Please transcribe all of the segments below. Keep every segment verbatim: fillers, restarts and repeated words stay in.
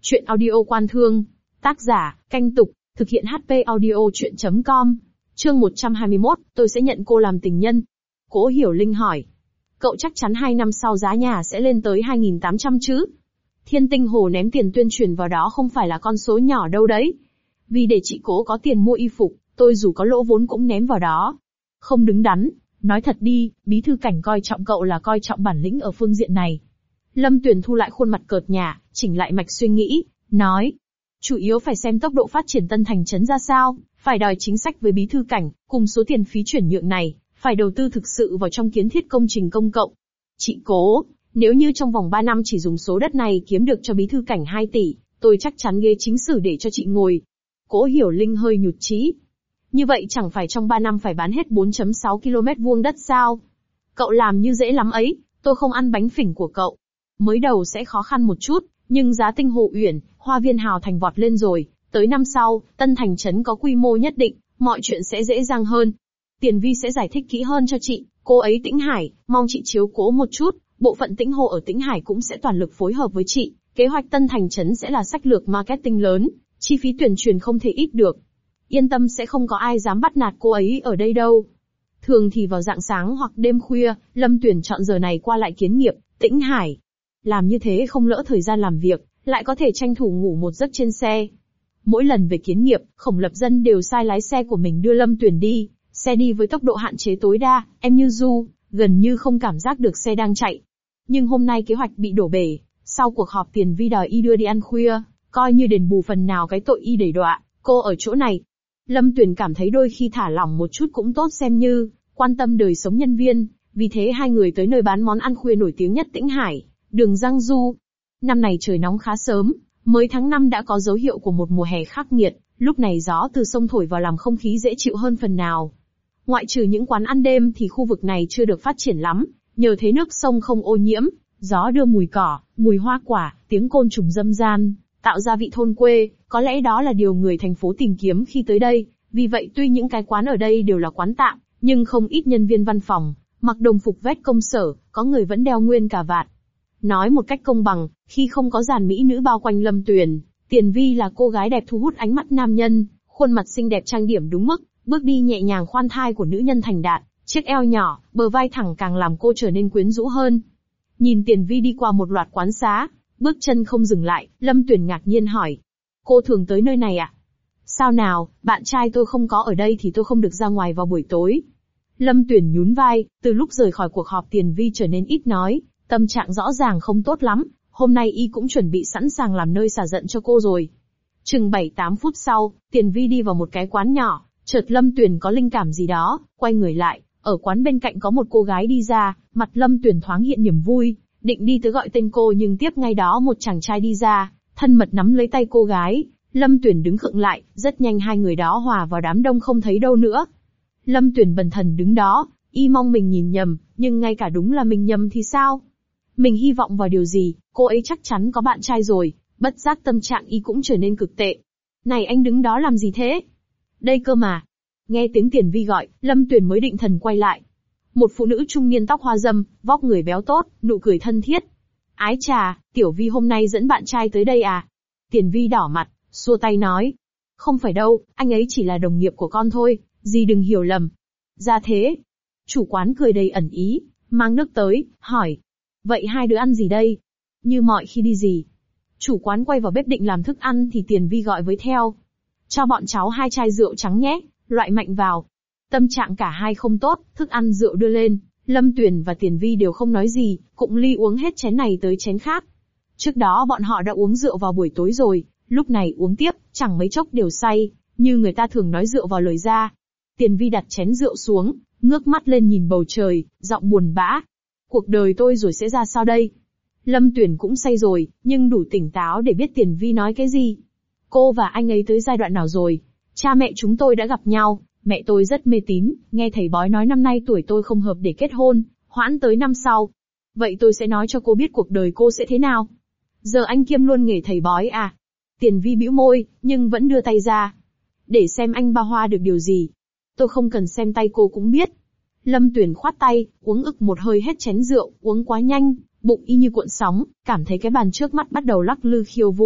Chuyện audio Quan Thương. Tác giả, Canh Tục, thực hiện hát pê audio chuyện chấm com. Chương một trăm hai mươi mốt, tôi sẽ nhận cô làm tình nhân. Cố Hiểu Linh hỏi. Cậu chắc chắn hai năm sau giá nhà sẽ lên tới hai nghìn tám trăm chứ? Thiên Tinh Hồ ném tiền tuyên truyền vào đó không phải là con số nhỏ đâu đấy. Vì để chị Cố có tiền mua y phục, tôi dù có lỗ vốn cũng ném vào đó. Không đứng đắn, nói thật đi, bí thư Cảnh coi trọng cậu là coi trọng bản lĩnh ở phương diện này. Lâm Tuyền thu lại khuôn mặt cợt nhả, chỉnh lại mạch suy nghĩ, nói. Chủ yếu phải xem tốc độ phát triển Tân Thành Trấn ra sao, phải đòi chính sách với bí thư Cảnh, cùng số tiền phí chuyển nhượng này, phải đầu tư thực sự vào trong kiến thiết công trình công cộng. Chị Cố, nếu như trong vòng ba năm chỉ dùng số đất này kiếm được cho bí thư Cảnh hai tỷ, tôi chắc chắn ghế chính sử để cho chị ngồi. Cố Hiểu Linh hơi nhụt chí. Như vậy chẳng phải trong ba năm phải bán hết bốn phẩy sáu ki lô mét vuông đất sao? Cậu làm như dễ lắm ấy, tôi không ăn bánh phỉnh của cậu. Mới đầu sẽ khó khăn một chút, nhưng giá Tinh Hồ Uyển, Hoa Viên Hào Thành vọt lên rồi, tới năm sau, Tân Thành Trấn có quy mô nhất định, mọi chuyện sẽ dễ dàng hơn. Tiền Vi sẽ giải thích kỹ hơn cho chị, cô ấy Tĩnh Hải, mong chị chiếu cố một chút, bộ phận Tĩnh Hồ ở Tĩnh Hải cũng sẽ toàn lực phối hợp với chị, kế hoạch Tân Thành Trấn sẽ là sách lược marketing lớn, chi phí tuyên truyền không thể ít được. Yên tâm sẽ không có ai dám bắt nạt cô ấy ở đây đâu. Thường thì vào rạng sáng hoặc đêm khuya, Lâm Tuyền chọn giờ này qua lại kiến nghiệp, Tĩnh Hải. Làm như thế không lỡ thời gian làm việc, lại có thể tranh thủ ngủ một giấc trên xe. Mỗi lần về kiến nghiệp, Khổng Lập Dân đều sai lái xe của mình đưa Lâm Tuyền đi, xe đi với tốc độ hạn chế tối đa, em như du, gần như không cảm giác được xe đang chạy. Nhưng hôm nay kế hoạch bị đổ bể, sau cuộc họp Tiền Vi đòi y đưa đi ăn khuya, coi như đền bù phần nào cái tội y đẩy đọa, cô ở chỗ này. Lâm Tuyền cảm thấy đôi khi thả lỏng một chút cũng tốt xem như quan tâm đời sống nhân viên, vì thế hai người tới nơi bán món ăn khuya nổi tiếng nhất Tĩnh Hải, đường Giang Du. Năm này trời nóng khá sớm, mới tháng năm đã có dấu hiệu của một mùa hè khắc nghiệt, lúc này gió từ sông thổi vào làm không khí dễ chịu hơn phần nào. Ngoại trừ những quán ăn đêm thì khu vực này chưa được phát triển lắm, nhờ thế nước sông không ô nhiễm, gió đưa mùi cỏ, mùi hoa quả, tiếng côn trùng râm ran, tạo ra vị thôn quê, có lẽ đó là điều người thành phố tìm kiếm khi tới đây, vì vậy tuy những cái quán ở đây đều là quán tạm, nhưng không ít nhân viên văn phòng, mặc đồng phục vest công sở, có người vẫn đeo nguyên cà vạt. Nói một cách công bằng, khi không có dàn mỹ nữ bao quanh Lâm Tuyền, Tiền Vi là cô gái đẹp thu hút ánh mắt nam nhân, khuôn mặt xinh đẹp trang điểm đúng mức, bước đi nhẹ nhàng khoan thai của nữ nhân thành đạt, chiếc eo nhỏ, bờ vai thẳng càng làm cô trở nên quyến rũ hơn. Nhìn Tiền Vi đi qua một loạt quán xá, bước chân không dừng lại, Lâm Tuyền ngạc nhiên hỏi. Cô thường tới nơi này à? Sao nào, bạn trai tôi không có ở đây thì tôi không được ra ngoài vào buổi tối. Lâm Tuyền nhún vai, từ lúc rời khỏi cuộc họp Tiền Vi trở nên ít nói, tâm trạng rõ ràng không tốt lắm, hôm nay y cũng chuẩn bị sẵn sàng làm nơi xả giận cho cô rồi. Chừng bảy tám phút sau, Tiền Vi đi vào một cái quán nhỏ, chợt Lâm Tuyền có linh cảm gì đó, quay người lại, ở quán bên cạnh có một cô gái đi ra, mặt Lâm Tuyền thoáng hiện niềm vui, định đi tới gọi tên cô nhưng tiếp ngay đó một chàng trai đi ra, thân mật nắm lấy tay cô gái, Lâm Tuyền đứng khựng lại, rất nhanh hai người đó hòa vào đám đông không thấy đâu nữa. Lâm Tuyền bần thần đứng đó, y mong mình nhìn nhầm, nhưng ngay cả đúng là mình nhầm thì sao? Mình hy vọng vào điều gì, cô ấy chắc chắn có bạn trai rồi, bất giác tâm trạng y cũng trở nên cực tệ. Này anh đứng đó làm gì thế? Đây cơ mà. Nghe tiếng Tiền Vi gọi, Lâm Tuyền mới định thần quay lại. Một phụ nữ trung niên tóc hoa râm, vóc người béo tốt, nụ cười thân thiết. Ái chà, Tiểu Vi hôm nay dẫn bạn trai tới đây à? Tiền Vi đỏ mặt, xua tay nói. Không phải đâu, anh ấy chỉ là đồng nghiệp của con thôi, dì đừng hiểu lầm. Ra thế. Chủ quán cười đầy ẩn ý, mang nước tới, hỏi. Vậy hai đứa ăn gì đây? Như mọi khi đi gì? Chủ quán quay vào bếp định làm thức ăn thì Tiền Vi gọi với theo. Cho bọn cháu hai chai rượu trắng nhé, loại mạnh vào. Tâm trạng cả hai không tốt, thức ăn rượu đưa lên, Lâm Tuyền và Tiền Vi đều không nói gì, cụng ly uống hết chén này tới chén khác. Trước đó bọn họ đã uống rượu vào buổi tối rồi, lúc này uống tiếp, chẳng mấy chốc đều say, như người ta thường nói rượu vào lời ra. Tiền Vi đặt chén rượu xuống, ngước mắt lên nhìn bầu trời, giọng buồn bã. Cuộc đời tôi rồi sẽ ra sao đây? Lâm Tuyền cũng say rồi, nhưng đủ tỉnh táo để biết Tiền Vi nói cái gì. Cô và anh ấy tới giai đoạn nào rồi? Cha mẹ chúng tôi đã gặp nhau, mẹ tôi rất mê tín, nghe thầy bói nói năm nay tuổi tôi không hợp để kết hôn, hoãn tới năm sau. Vậy tôi sẽ nói cho cô biết cuộc đời cô sẽ thế nào. Giờ anh kiêm luôn nghề thầy bói à? Tiền Vi bĩu môi, nhưng vẫn đưa tay ra. Để xem anh ba hoa được điều gì. Tôi không cần xem tay cô cũng biết. Lâm Tuyền khoát tay, uống ực một hơi hết chén rượu, uống quá nhanh, bụng y như cuộn sóng, cảm thấy cái bàn trước mắt bắt đầu lắc lư khiêu vũ,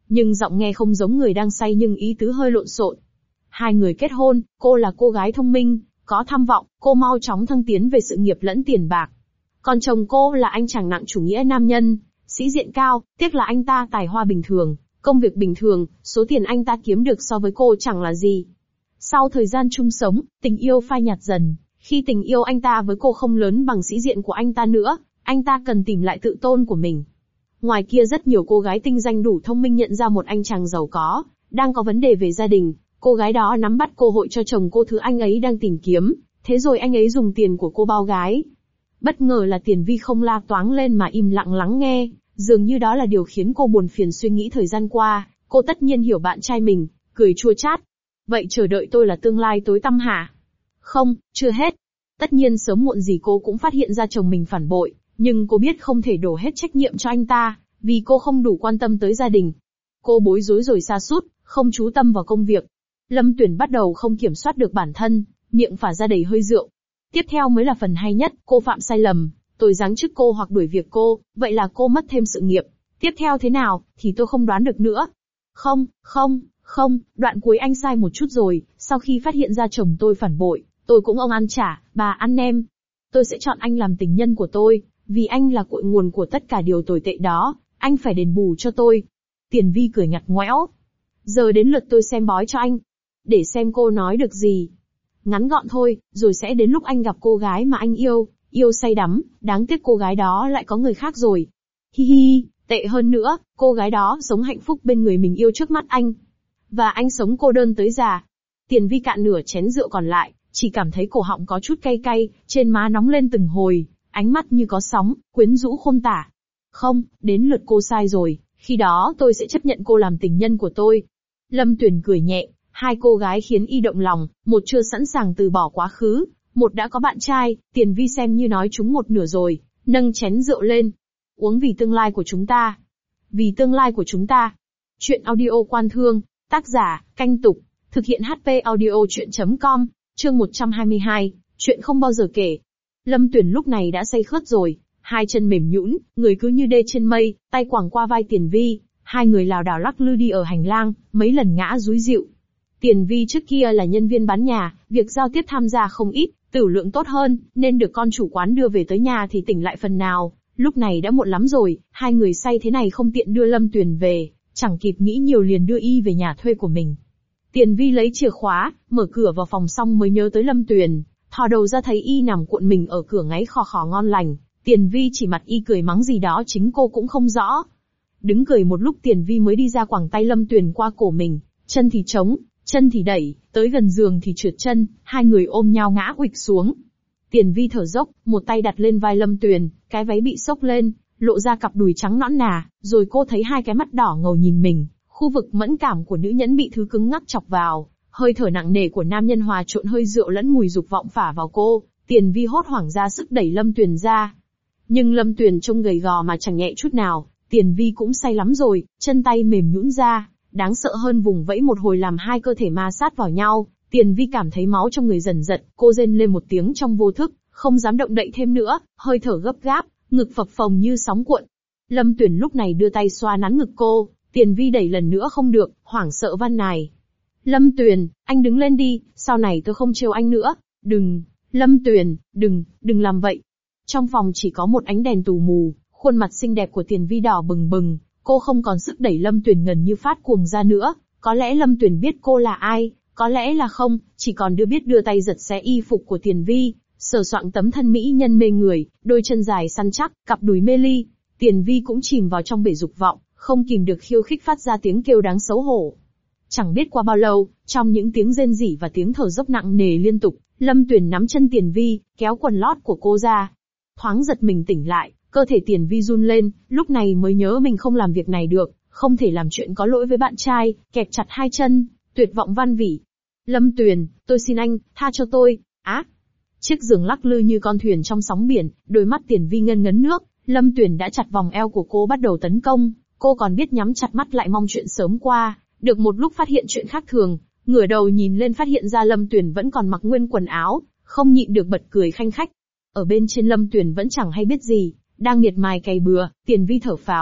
nhưng giọng nghe không giống người đang say nhưng ý tứ hơi lộn xộn. Hai người kết hôn, cô là cô gái thông minh, có tham vọng, cô mau chóng thăng tiến về sự nghiệp lẫn tiền bạc. Còn chồng cô là anh chàng nặng chủ nghĩa nam nhân, sĩ diện cao, tiếc là anh ta tài hoa bình thường, công việc bình thường, số tiền anh ta kiếm được so với cô chẳng là gì. Sau thời gian chung sống, tình yêu phai nhạt dần, khi tình yêu anh ta với cô không lớn bằng sĩ diện của anh ta nữa, anh ta cần tìm lại tự tôn của mình. Ngoài kia rất nhiều cô gái tinh danh đủ thông minh nhận ra một anh chàng giàu có, đang có vấn đề về gia đình, cô gái đó nắm bắt cơ hội cho chồng cô thứ anh ấy đang tìm kiếm, thế rồi anh ấy dùng tiền của cô bao gái. Bất ngờ là Tiền Vi không la toáng lên mà im lặng lắng nghe, dường như đó là điều khiến cô buồn phiền suy nghĩ thời gian qua, cô tất nhiên hiểu bạn trai mình, cười chua chát. Vậy chờ đợi tôi là tương lai tối tăm hả? Không, chưa hết. Tất nhiên sớm muộn gì cô cũng phát hiện ra chồng mình phản bội, nhưng cô biết không thể đổ hết trách nhiệm cho anh ta, vì cô không đủ quan tâm tới gia đình. Cô bối rối rồi sa sút, không chú tâm vào công việc. Lâm Tuyển bắt đầu không kiểm soát được bản thân, miệng phả ra đầy hơi rượu. Tiếp theo mới là phần hay nhất, cô phạm sai lầm, tôi giáng chức cô hoặc đuổi việc cô, vậy là cô mất thêm sự nghiệp. Tiếp theo thế nào, thì tôi không đoán được nữa. Không, không, không, đoạn cuối anh sai một chút rồi, sau khi phát hiện ra chồng tôi phản bội, tôi cũng ông ăn chả, bà ăn nem. Tôi sẽ chọn anh làm tình nhân của tôi, vì anh là cội nguồn của tất cả điều tồi tệ đó, anh phải đền bù cho tôi. Tiền Vi cười ngặt ngoẽo. Giờ đến lượt tôi xem bói cho anh. Để xem cô nói được gì. Ngắn gọn thôi, rồi sẽ đến lúc anh gặp cô gái mà anh yêu, yêu say đắm, đáng tiếc cô gái đó lại có người khác rồi. Hi hi, tệ hơn nữa, cô gái đó sống hạnh phúc bên người mình yêu trước mắt anh. Và anh sống cô đơn tới già. Tiền Vi cạn nửa chén rượu còn lại, chỉ cảm thấy cổ họng có chút cay cay, trên má nóng lên từng hồi, ánh mắt như có sóng, quyến rũ khôn tả. Không, đến lượt cô sai rồi, khi đó tôi sẽ chấp nhận cô làm tình nhân của tôi. Lâm Tuyển cười nhẹ, hai cô gái khiến y động lòng, một chưa sẵn sàng từ bỏ quá khứ, một đã có bạn trai, Tiền Vi xem như nói chúng một nửa rồi, nâng chén rượu lên. Uống vì tương lai của chúng ta. Vì tương lai của chúng ta. Chuyện audio Quan Thương, tác giả, Canh Tục, thực hiện hát pê audio chuyện chấm com, chương một trăm hai mươi hai, chuyện không bao giờ kể. Lâm Tuyển lúc này đã say khướt rồi, hai chân mềm nhũn, người cứ như đê trên mây, tay quàng qua vai Tiền Vi, hai người lảo đảo lắc lư đi ở hành lang, mấy lần ngã rúi rịu. Tiền Vi trước kia là nhân viên bán nhà, việc giao tiếp tham gia không ít, tửu lượng tốt hơn, nên được con chủ quán đưa về tới nhà thì tỉnh lại phần nào. Lúc này đã muộn lắm rồi, hai người say thế này không tiện đưa Lâm Tuyển về, chẳng kịp nghĩ nhiều liền đưa y về nhà thuê của mình. Tiền Vi lấy chìa khóa, mở cửa vào phòng xong mới nhớ tới Lâm Tuyển, thò đầu ra thấy y nằm cuộn mình ở cửa ngáy khò khò ngon lành. Tiền Vi chỉ mặt y cười mắng gì đó chính cô cũng không rõ. Đứng cười một lúc Tiền Vi mới đi ra quàng tay Lâm Tuyển qua cổ mình, chân thì trống, chân thì đẩy, tới gần giường thì trượt chân, hai người ôm nhau ngã uịch xuống. Tiền Vi thở dốc, một tay đặt lên vai Lâm Tuyển, cái váy bị xốc lên, lộ ra cặp đùi trắng nõn nà, rồi cô thấy hai cái mắt đỏ ngầu nhìn mình, khu vực mẫn cảm của nữ nhẫn bị thứ cứng ngắc chọc vào, hơi thở nặng nề của nam nhân hòa trộn hơi rượu lẫn mùi dục vọng phả vào cô, Tiền Vi hốt hoảng ra sức đẩy Lâm Tuyển ra. Nhưng Lâm Tuyển trông gầy gò mà chẳng nhẹ chút nào, Tiền Vi cũng say lắm rồi, chân tay mềm nhũn ra, đáng sợ hơn vùng vẫy một hồi làm hai cơ thể ma sát vào nhau, Tiền Vi cảm thấy máu trong người dần dật, cô rên lên một tiếng trong vô thức, không dám động đậy thêm nữa, hơi thở gấp gáp, ngực phập phồng như sóng cuộn. Lâm Tuyển lúc này đưa tay xoa nắn ngực cô, Tiền Vi đẩy lần nữa không được, hoảng sợ van nài. Lâm Tuyển, anh đứng lên đi, sau này tôi không trêu anh nữa, đừng, Lâm Tuyển, đừng, đừng làm vậy. Trong phòng chỉ có một ánh đèn tù mù, khuôn mặt xinh đẹp của Tiền Vi đỏ bừng bừng, cô không còn sức đẩy Lâm Tuyển gần như phát cuồng ra nữa, có lẽ Lâm Tuyển biết cô là ai, có lẽ là không, chỉ còn đưa biết đưa tay giật xé y phục của Tiền Vi, sờ soạng tấm thân mỹ nhân mê người, đôi chân dài săn chắc, cặp đùi mê ly. Tiền Vi cũng chìm vào trong bể dục vọng, không kìm được khiêu khích phát ra tiếng kêu đáng xấu hổ. Chẳng biết qua bao lâu, trong những tiếng rên rỉ và tiếng thở dốc nặng nề liên tục, Lâm Tuyển nắm chân Tiền Vi, kéo quần lót của cô ra. Thoáng giật mình tỉnh lại, cơ thể Tiền Vi run lên, lúc này mới nhớ mình không làm việc này được, không thể làm chuyện có lỗi với bạn trai, kẹp chặt hai chân, tuyệt vọng van vỉ. Lâm Tuyển, tôi xin anh, tha cho tôi, á. Chiếc giường lắc lư như con thuyền trong sóng biển, đôi mắt Tiền Vi ngân ngấn nước, Lâm Tuyển đã chặt vòng eo của cô bắt đầu tấn công, cô còn biết nhắm chặt mắt lại mong chuyện sớm qua, được một lúc phát hiện chuyện khác thường, ngửa đầu nhìn lên phát hiện ra Lâm Tuyển vẫn còn mặc nguyên quần áo, không nhịn được bật cười khanh khách. Ở bên trên Lâm Tuyển vẫn chẳng hay biết gì, đang miệt mài cày bừa, Tiền Vi thở phào,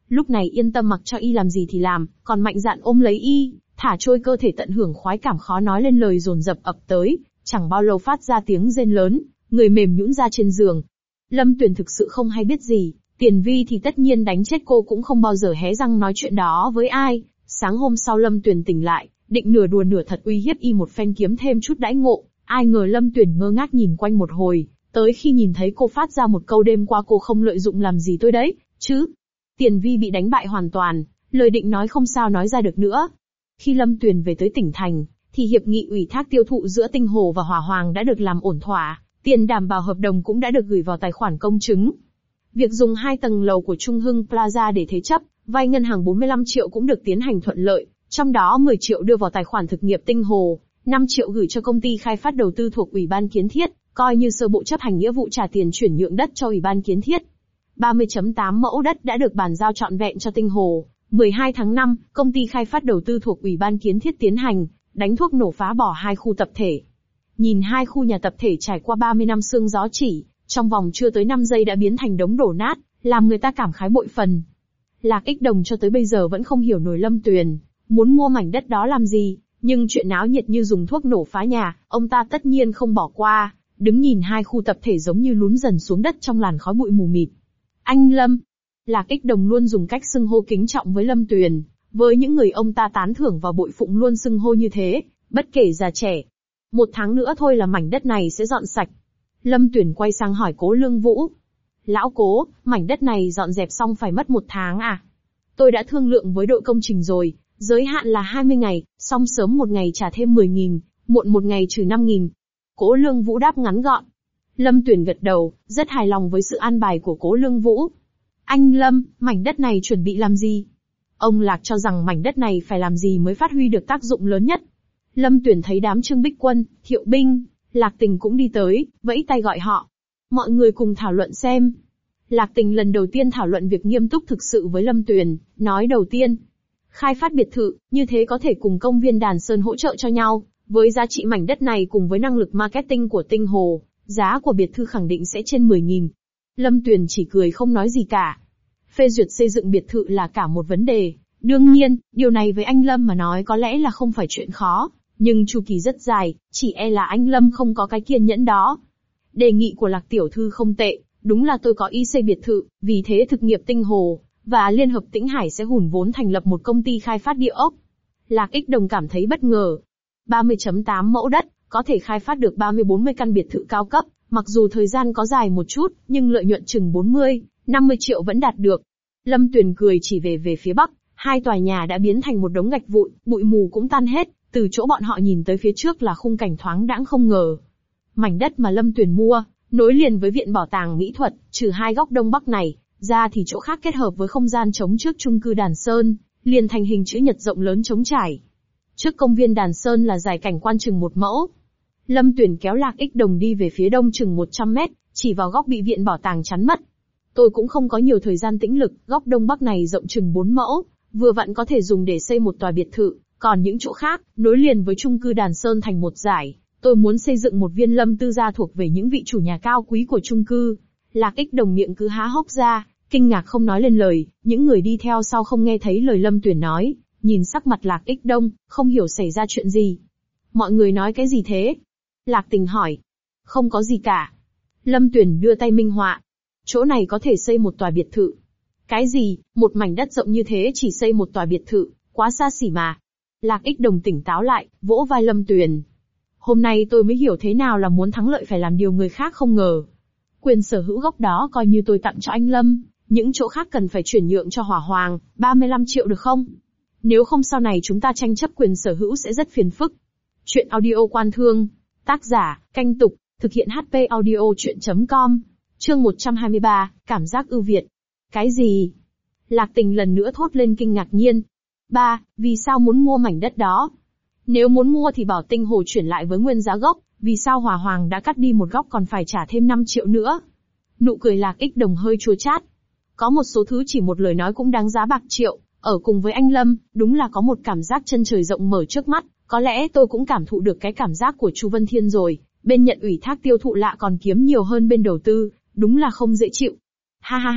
Lúc này yên tâm mặc cho y làm gì thì làm, còn mạnh dạn ôm lấy y, thả trôi cơ thể tận hưởng khoái cảm khó nói lên lời dồn dập ập tới, chẳng bao lâu phát ra tiếng rên lớn, người mềm nhũn ra trên giường. Lâm Tuyền thực sự không hay biết gì, Tiền Vi thì tất nhiên đánh chết cô cũng không bao giờ hé răng nói chuyện đó với ai. Sáng hôm sau Lâm Tuyền tỉnh lại, định nửa đùa nửa thật uy hiếp y một phen kiếm thêm chút đãi ngộ, ai ngờ Lâm Tuyền ngơ ngác nhìn quanh một hồi, tới khi nhìn thấy cô phát ra một câu đêm qua cô không lợi dụng làm gì tôi đấy, chứ. Tiền Vi bị đánh bại hoàn toàn, lời định nói không sao nói ra được nữa. Khi Lâm Tuyền về tới tỉnh thành, thì hiệp nghị ủy thác tiêu thụ giữa Tinh Hồ và Hỏa Hoàng đã được làm ổn thỏa, tiền đảm bảo hợp đồng cũng đã được gửi vào tài khoản công chứng. Việc dùng hai tầng lầu của Trung Hưng Plaza để thế chấp, vay ngân hàng bốn mươi lăm triệu cũng được tiến hành thuận lợi, trong đó mười triệu đưa vào tài khoản thực nghiệp Tinh Hồ, năm triệu gửi cho công ty khai phát đầu tư thuộc Ủy ban Kiến thiết, coi như sơ bộ chấp hành nghĩa vụ trả tiền chuyển nhượng đất cho Ủy ban Kiến thiết. ba mươi phẩy tám mẫu đất đã được bàn giao trọn vẹn cho Tinh Hồ. mười hai tháng năm, công ty khai phát đầu tư thuộc Ủy ban Kiến thiết tiến hành đánh thuốc nổ phá bỏ hai khu tập thể. Nhìn hai khu nhà tập thể trải qua ba mươi năm sương gió chỉ, trong vòng chưa tới năm giây đã biến thành đống đổ nát, làm người ta cảm khái bội phần. Lạc Ích Đồng cho tới bây giờ vẫn không hiểu nổi Lâm Tuyền muốn mua mảnh đất đó làm gì, nhưng chuyện náo nhiệt như dùng thuốc nổ phá nhà, ông ta tất nhiên không bỏ qua, đứng nhìn hai khu tập thể giống như lún dần xuống đất trong làn khói bụi mù mịt. Anh Lâm. Lạc Ích Đồng luôn dùng cách xưng hô kính trọng với Lâm Tuyền, với những người ông ta tán thưởng và bội phụng luôn xưng hô như thế, bất kể già trẻ. Một tháng nữa thôi là mảnh đất này sẽ dọn sạch. Lâm Tuyền quay sang hỏi Cố Lương Vũ. Lão Cố, mảnh đất này dọn dẹp xong phải mất một tháng à? Tôi đã thương lượng với đội công trình rồi, giới hạn là hai mươi ngày, xong sớm một ngày trả thêm mười nghìn, muộn một ngày trừ năm nghìn. Cố Lương Vũ đáp ngắn gọn. Lâm Tuyền gật đầu, rất hài lòng với sự an bài của Cố Lương Vũ. Anh Lâm, mảnh đất này chuẩn bị làm gì? Ông Lạc cho rằng mảnh đất này phải làm gì mới phát huy được tác dụng lớn nhất. Lâm Tuyền thấy đám Trương Bích Quân, Thiệu Binh, Lạc Tình cũng đi tới, vẫy tay gọi họ. Mọi người cùng thảo luận xem. Lạc Tình lần đầu tiên thảo luận việc nghiêm túc thực sự với Lâm Tuyền, nói đầu tiên. Khai phát biệt thự, như thế có thể cùng công viên Đàn Sơn hỗ trợ cho nhau, với giá trị mảnh đất này cùng với năng lực marketing của Tinh Hồ, giá của biệt thự khẳng định sẽ trên mười nghìn. Lâm Tuyền chỉ cười không nói gì cả. Phê duyệt xây dựng biệt thự là cả một vấn đề. Đương nhiên, điều này với anh Lâm mà nói có lẽ là không phải chuyện khó, nhưng chu kỳ rất dài, chỉ e là anh Lâm không có cái kiên nhẫn đó. Đề nghị của Lạc tiểu thư không tệ, đúng là tôi có ý xây biệt thự, vì thế thực nghiệp Tinh Hồ và Liên hợp Tĩnh Hải sẽ hùn vốn thành lập một công ty khai phát địa ốc. Lạc Ích Đồng cảm thấy bất ngờ. ba mươi phẩy tám mẫu đất, có thể khai phát được ba mươi bốn mươi căn biệt thự cao cấp, mặc dù thời gian có dài một chút, nhưng lợi nhuận chừng bốn mươi, năm mươi triệu vẫn đạt được. Lâm Tuyền cười chỉ về về phía bắc, hai tòa nhà đã biến thành một đống gạch vụn, bụi mù cũng tan hết, từ chỗ bọn họ nhìn tới phía trước là khung cảnh thoáng đãng không ngờ. Mảnh đất mà Lâm Tuyền mua, nối liền với viện bảo tàng mỹ thuật, trừ hai góc đông bắc này, ra thì chỗ khác kết hợp với không gian trống trước chung cư Đàn Sơn, liền thành hình chữ nhật rộng lớn trống trải. Trước công viên Đàn Sơn là dải cảnh quan chừng một mẫu. Lâm Tuyền kéo Lạc Ích Đồng đi về phía đông chừng một trăm mét, chỉ vào góc bị viện bảo tàng chắn mất. Tôi cũng không có nhiều thời gian tĩnh lực, góc đông bắc này rộng chừng bốn mẫu, vừa vặn có thể dùng để xây một tòa biệt thự, còn những chỗ khác, nối liền với chung cư Đàn Sơn thành một dải. Tôi muốn xây dựng một viên lâm tư gia thuộc về những vị chủ nhà cao quý của chung cư. Lạc Ích Đồng miệng cứ há hốc ra, kinh ngạc không nói lên lời, những người đi theo sau không nghe thấy lời Lâm Tuyền nói, nhìn sắc mặt Lạc Ích Đông, không hiểu xảy ra chuyện gì. Mọi người nói cái gì thế? Lạc Tình hỏi. Không có gì cả. Lâm Tuyền đưa tay minh họa. Chỗ này có thể xây một tòa biệt thự. Cái gì, một mảnh đất rộng như thế chỉ xây một tòa biệt thự, quá xa xỉ mà. Lạc Ích Đồng tỉnh táo lại, vỗ vai Lâm Tuyền. Hôm nay tôi mới hiểu thế nào là muốn thắng lợi phải làm điều người khác không ngờ. Quyền sở hữu gốc đó coi như tôi tặng cho anh Lâm, những chỗ khác cần phải chuyển nhượng cho Hỏa Hoàng, ba mươi lăm triệu được không? Nếu không sau này chúng ta tranh chấp quyền sở hữu sẽ rất phiền phức. Chuyện audio Quan Thương. Tác giả, Canh Tục, thực hiện hát pê audio chuyện chấm com. Chương một trăm hai mươi ba, cảm giác ưu việt. Cái gì? Lạc Tình lần nữa thốt lên kinh ngạc nhiên. Ba, vì sao muốn mua mảnh đất đó? Nếu muốn mua thì bảo Tinh Hồ chuyển lại với nguyên giá gốc, vì sao Hỏa Hoàng đã cắt đi một góc còn phải trả thêm năm triệu nữa? Nụ cười Lạc Ích Đồng hơi chua chát. Có một số thứ chỉ một lời nói cũng đáng giá bạc triệu, ở cùng với anh Lâm, đúng là có một cảm giác chân trời rộng mở trước mắt, có lẽ tôi cũng cảm thụ được cái cảm giác của Chu Vân Thiên rồi, bên nhận ủy thác tiêu thụ lạ còn kiếm nhiều hơn bên đầu tư, đúng là không dễ chịu. Ha ha ha, có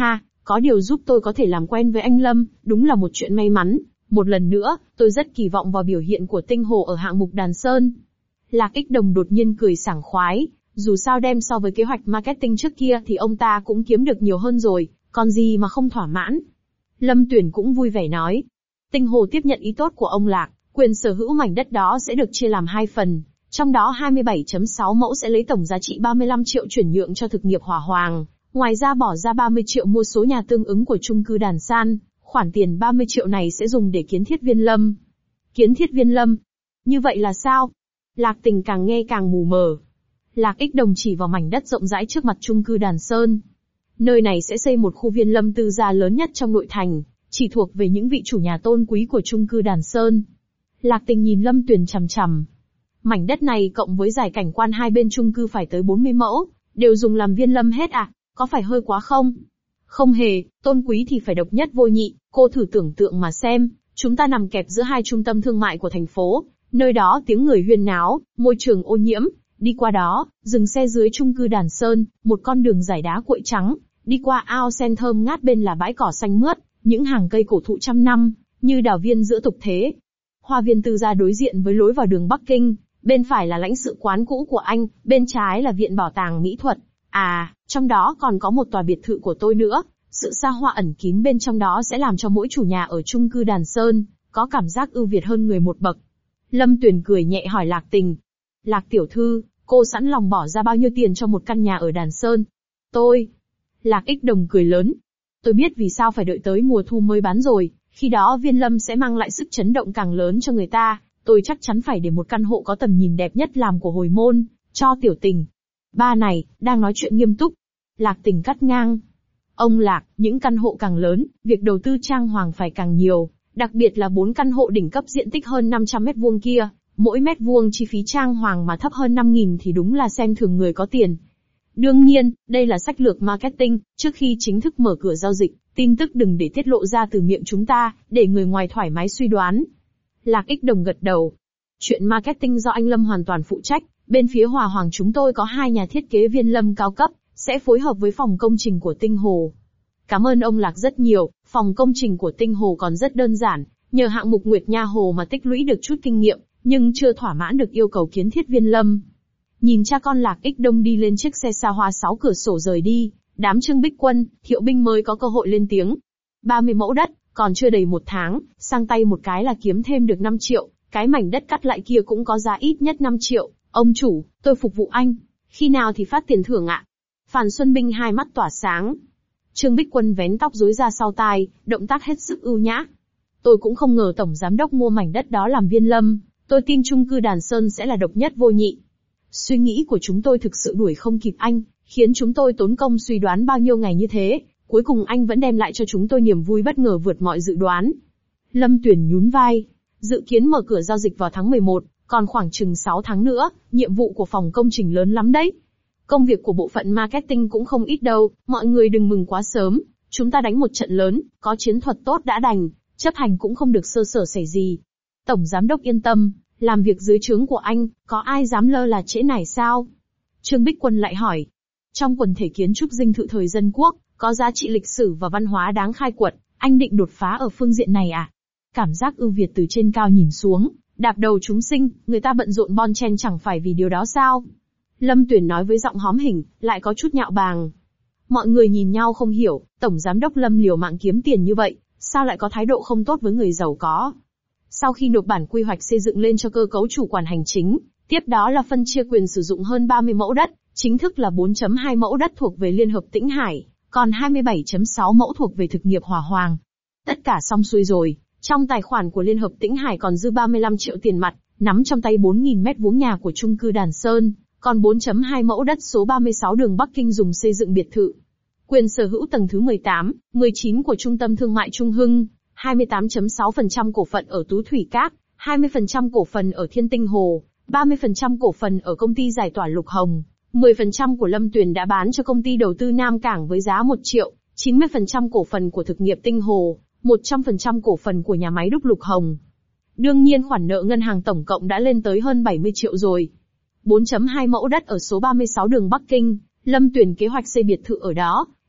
Có điều giúp tôi có thể làm quen với anh Lâm, đúng là một chuyện may mắn. Một lần nữa, tôi rất kỳ vọng vào biểu hiện của Tinh Hồ ở hạng mục Đàn Sơn. Lạc Ích Đồng đột nhiên cười sảng khoái, dù sao đem so với kế hoạch marketing trước kia thì ông ta cũng kiếm được nhiều hơn rồi, còn gì mà không thỏa mãn. Lâm Tuyển cũng vui vẻ nói. Tinh Hồ tiếp nhận ý tốt của ông Lạc, quyền sở hữu mảnh đất đó sẽ được chia làm hai phần, trong đó hai mươi bảy phẩy sáu mẫu sẽ lấy tổng giá trị ba mươi lăm triệu chuyển nhượng cho thực nghiệp Hỏa Hoàng, ngoài ra bỏ ra ba mươi triệu mua số nhà tương ứng của chung cư Đàn San, khoản tiền ba mươi triệu này sẽ dùng để kiến thiết viên lâm. Kiến thiết viên lâm? Như vậy là sao? Lạc Tình càng nghe càng mù mờ. Lạc Ích Đồng chỉ vào mảnh đất rộng rãi trước mặt chung cư Đàn Sơn. Nơi này sẽ xây một khu viên lâm tư gia lớn nhất trong nội thành, chỉ thuộc về những vị chủ nhà tôn quý của chung cư Đàn Sơn. Lạc Tình nhìn Lâm Tuyền chằm chằm. Mảnh đất này cộng với giải cảnh quan hai bên chung cư phải tới bốn mươi mẫu, đều dùng làm viên lâm hết à, có phải hơi quá không? Không hề, tôn quý thì phải độc nhất vô nhị, cô thử tưởng tượng mà xem, chúng ta nằm kẹp giữa hai trung tâm thương mại của thành phố, nơi đó tiếng người huyên náo, môi trường ô nhiễm, đi qua đó, dừng xe dưới chung cư Đàn Sơn, một con đường dải đá cuội trắng, đi qua ao sen thơm ngát bên là bãi cỏ xanh mướt, những hàng cây cổ thụ trăm năm, như đào viên giữa tục thế. Hoa viên tư gia đối diện với lối vào đường Bắc Kinh, bên phải là lãnh sự quán cũ của anh, bên trái là viện bảo tàng mỹ thuật. À, trong đó còn có một tòa biệt thự của tôi nữa, sự xa hoa ẩn kín bên trong đó sẽ làm cho mỗi chủ nhà ở chung cư Đàn Sơn có cảm giác ưu việt hơn người một bậc. Lâm Tuyền cười nhẹ hỏi Lạc Tình. Lạc tiểu thư, cô sẵn lòng bỏ ra bao nhiêu tiền cho một căn nhà ở Đàn Sơn? Tôi. Lạc Ích Đồng cười lớn. Tôi biết vì sao phải đợi tới mùa thu mới bán rồi, khi đó viên lâm sẽ mang lại sức chấn động càng lớn cho người ta, tôi chắc chắn phải để một căn hộ có tầm nhìn đẹp nhất làm của hồi môn, cho tiểu Tình. Ba này, đang nói chuyện nghiêm túc. Lạc Tình cắt ngang. Ông Lạc, những căn hộ càng lớn, việc đầu tư trang hoàng phải càng nhiều, đặc biệt là bốn căn hộ đỉnh cấp diện tích hơn năm trăm mét vuông kia, mỗi mét vuông chi phí trang hoàng mà thấp hơn năm nghìn thì đúng là xem thường người có tiền. Đương nhiên, đây là sách lược marketing, trước khi chính thức mở cửa giao dịch, tin tức đừng để tiết lộ ra từ miệng chúng ta, để người ngoài thoải mái suy đoán. Lạc Ích Đồng gật đầu. Chuyện marketing do anh Lâm hoàn toàn phụ trách, bên phía Hòa Hoàng chúng tôi có hai nhà thiết kế viên lâm cao cấp, sẽ phối hợp với phòng công trình của Tinh Hồ. Cảm ơn ông Lạc rất nhiều, phòng công trình của Tinh Hồ còn rất đơn giản, nhờ hạng mục Nguyệt Nha Hồ mà tích lũy được chút kinh nghiệm, nhưng chưa thỏa mãn được yêu cầu kiến thiết viên lâm. Nhìn cha con Lạc Ích Đông đi lên chiếc xe xa hoa sáu cửa sổ rời đi, đám Trương Bích Quân, Thiệu Binh mới có cơ hội lên tiếng. ba mươi mẫu đất, còn chưa đầy một tháng, sang tay một cái là kiếm thêm được năm triệu, cái mảnh đất cắt lại kia cũng có giá ít nhất năm triệu. Ông chủ, tôi phục vụ anh. Khi nào thì phát tiền thưởng ạ? Phan Xuân Binh hai mắt tỏa sáng. Trương Bích Quân vén tóc rối ra sau tai, động tác hết sức ưu nhã. Tôi cũng không ngờ tổng giám đốc mua mảnh đất đó làm viên lâm, tôi tin chung cư Đàn Sơn sẽ là độc nhất vô nhị. Suy nghĩ của chúng tôi thực sự đuổi không kịp anh, khiến chúng tôi tốn công suy đoán bao nhiêu ngày như thế, cuối cùng anh vẫn đem lại cho chúng tôi niềm vui bất ngờ vượt mọi dự đoán. Lâm Tuyển nhún vai, dự kiến mở cửa giao dịch vào tháng mười một, còn khoảng chừng sáu tháng nữa, nhiệm vụ của phòng công trình lớn lắm đấy. Công việc của bộ phận marketing cũng không ít đâu, mọi người đừng mừng quá sớm, chúng ta đánh một trận lớn, có chiến thuật tốt đã đành, chấp hành cũng không được sơ sẩy xảy gì. Tổng giám đốc yên tâm, làm việc dưới trướng của anh, có ai dám lơ là trễ nải sao? Trương Bích Quân lại hỏi. Trong quần thể kiến trúc dinh thự thời dân quốc, có giá trị lịch sử và văn hóa đáng khai quật, anh định đột phá ở phương diện này à? Cảm giác ưu việt từ trên cao nhìn xuống, đạp đầu chúng sinh, người ta bận rộn bon chen chẳng phải vì điều đó sao? Lâm Tuyển nói với giọng hóm hỉnh, lại có chút nhạo bàng. Mọi người nhìn nhau không hiểu, tổng giám đốc Lâm liều mạng kiếm tiền như vậy, sao lại có thái độ không tốt với người giàu có? Sau khi nộp bản quy hoạch xây dựng lên cho cơ cấu chủ quản hành chính, tiếp đó là phân chia quyền sử dụng hơn ba mươi mẫu đất, chính thức là bốn phẩy hai mẫu đất thuộc về Liên hợp Tĩnh Hải, còn hai mươi bảy phẩy sáu mẫu thuộc về thực nghiệp Hỏa Hoàng. Tất cả xong xuôi rồi, trong tài khoản của Liên hợp Tĩnh Hải còn dư ba mươi lăm triệu tiền mặt, nắm trong tay bốn nghìn mét vuông nhà của chung cư Đàn Sơn, còn bốn phẩy hai mẫu đất số ba mươi sáu đường Bắc Kinh dùng xây dựng biệt thự. Quyền sở hữu tầng thứ mười tám, mười chín của Trung tâm Thương mại Trung Hưng, hai mươi tám phẩy sáu phần trăm cổ phần ở Tú Thủy Các, hai mươi phần trăm cổ phần ở Thiên Tinh Hồ, ba mươi phần trăm cổ phần ở công ty giải tỏa Lục Hồng, mười phần trăm của Lâm Tuyền đã bán cho công ty đầu tư Nam Cảng với giá một triệu, chín mươi phần trăm cổ phần của thực nghiệp Tinh Hồ, một trăm phần trăm cổ phần của nhà máy đúc Lục Hồng. Đương nhiên khoản nợ ngân hàng tổng cộng đã lên tới hơn bảy mươi triệu rồi. bốn phẩy hai mẫu đất ở số ba mươi sáu đường Bắc Kinh, Lâm Tuyền kế hoạch xây biệt thự ở đó,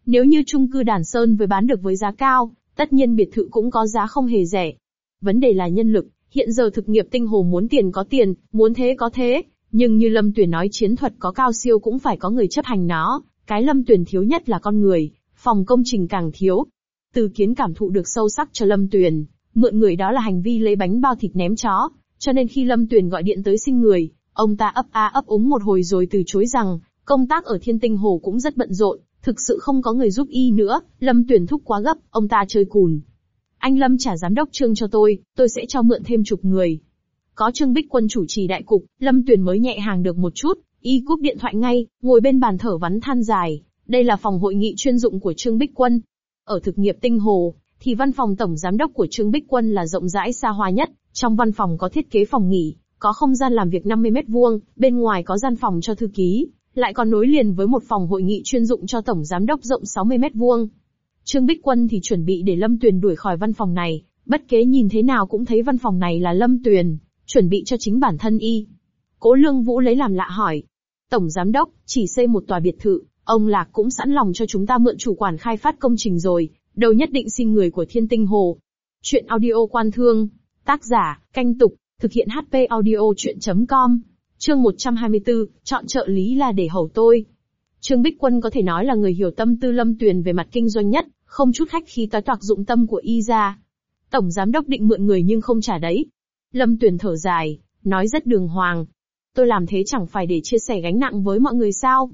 Nếu như chung cư Đàn Sơn với bán được với giá cao, tất nhiên biệt thự cũng có giá không hề rẻ. Vấn đề là nhân lực, hiện giờ thực nghiệp Tinh Hồ muốn tiền có tiền, muốn thế có thế, nhưng như Lâm Tuyền nói chiến thuật có cao siêu cũng phải có người chấp hành nó, cái Lâm Tuyền thiếu nhất là con người, phòng công trình càng thiếu. Từ Kiến cảm thụ được sâu sắc cho Lâm Tuyền, mượn người đó là hành vi lấy bánh bao thịt ném chó, cho nên khi Lâm Tuyền gọi điện tới xin người, ông ta ấp a ấp úng một hồi rồi từ chối rằng, công tác ở Thiên Tinh Hồ cũng rất bận rộn, thực sự không có người giúp y nữa. Lâm Tuyền thúc quá gấp, ông ta chơi cùn. Anh Lâm trả giám đốc Trương cho tôi, tôi sẽ cho mượn thêm chục người. Có Trương Bích Quân chủ trì đại cục, Lâm Tuyền mới nhẹ hàng được một chút, y cúp điện thoại ngay, ngồi bên bàn thở vắn than dài. Đây là phòng hội nghị chuyên dụng của Trương Bích Quân. Ở thực nghiệp Tinh Hồ, thì văn phòng tổng giám đốc của Trương Bích Quân là rộng rãi xa hoa nhất, trong văn phòng có thiết kế phòng nghỉ, có không gian làm việc năm mươi mét vuông, bên ngoài có gian phòng cho thư ký, lại còn nối liền với một phòng hội nghị chuyên dụng cho tổng giám đốc rộng sáu mươi mét vuông. Trương Bích Quân thì chuẩn bị để Lâm Tuyền đuổi khỏi văn phòng này, bất kế nhìn thế nào cũng thấy văn phòng này là Lâm Tuyền chuẩn bị cho chính bản thân y. Cố Lương Vũ lấy làm lạ hỏi, tổng giám đốc, chỉ xây một tòa biệt thự, ông Lạc cũng sẵn lòng cho chúng ta mượn chủ quản khai phát công trình rồi, đâu nhất định xin người của Thiên Tinh Hồ. Chuyện audio Quan Thương, tác giả, Canh Tục, thực hiện hát pê audio chuyện chấm com, chương một trăm hai mươi tư, chọn trợ lý là để hầu tôi. Trương Bích Quân có thể nói là người hiểu tâm tư Lâm Tuyền về mặt kinh doanh nhất, không chút khách khí toái toạc dụng tâm của y ra. Tổng giám đốc định mượn người nhưng không trả đấy. Lâm Tuyền thở dài, nói rất đường hoàng. Tôi làm thế chẳng phải để chia sẻ gánh nặng với mọi người sao?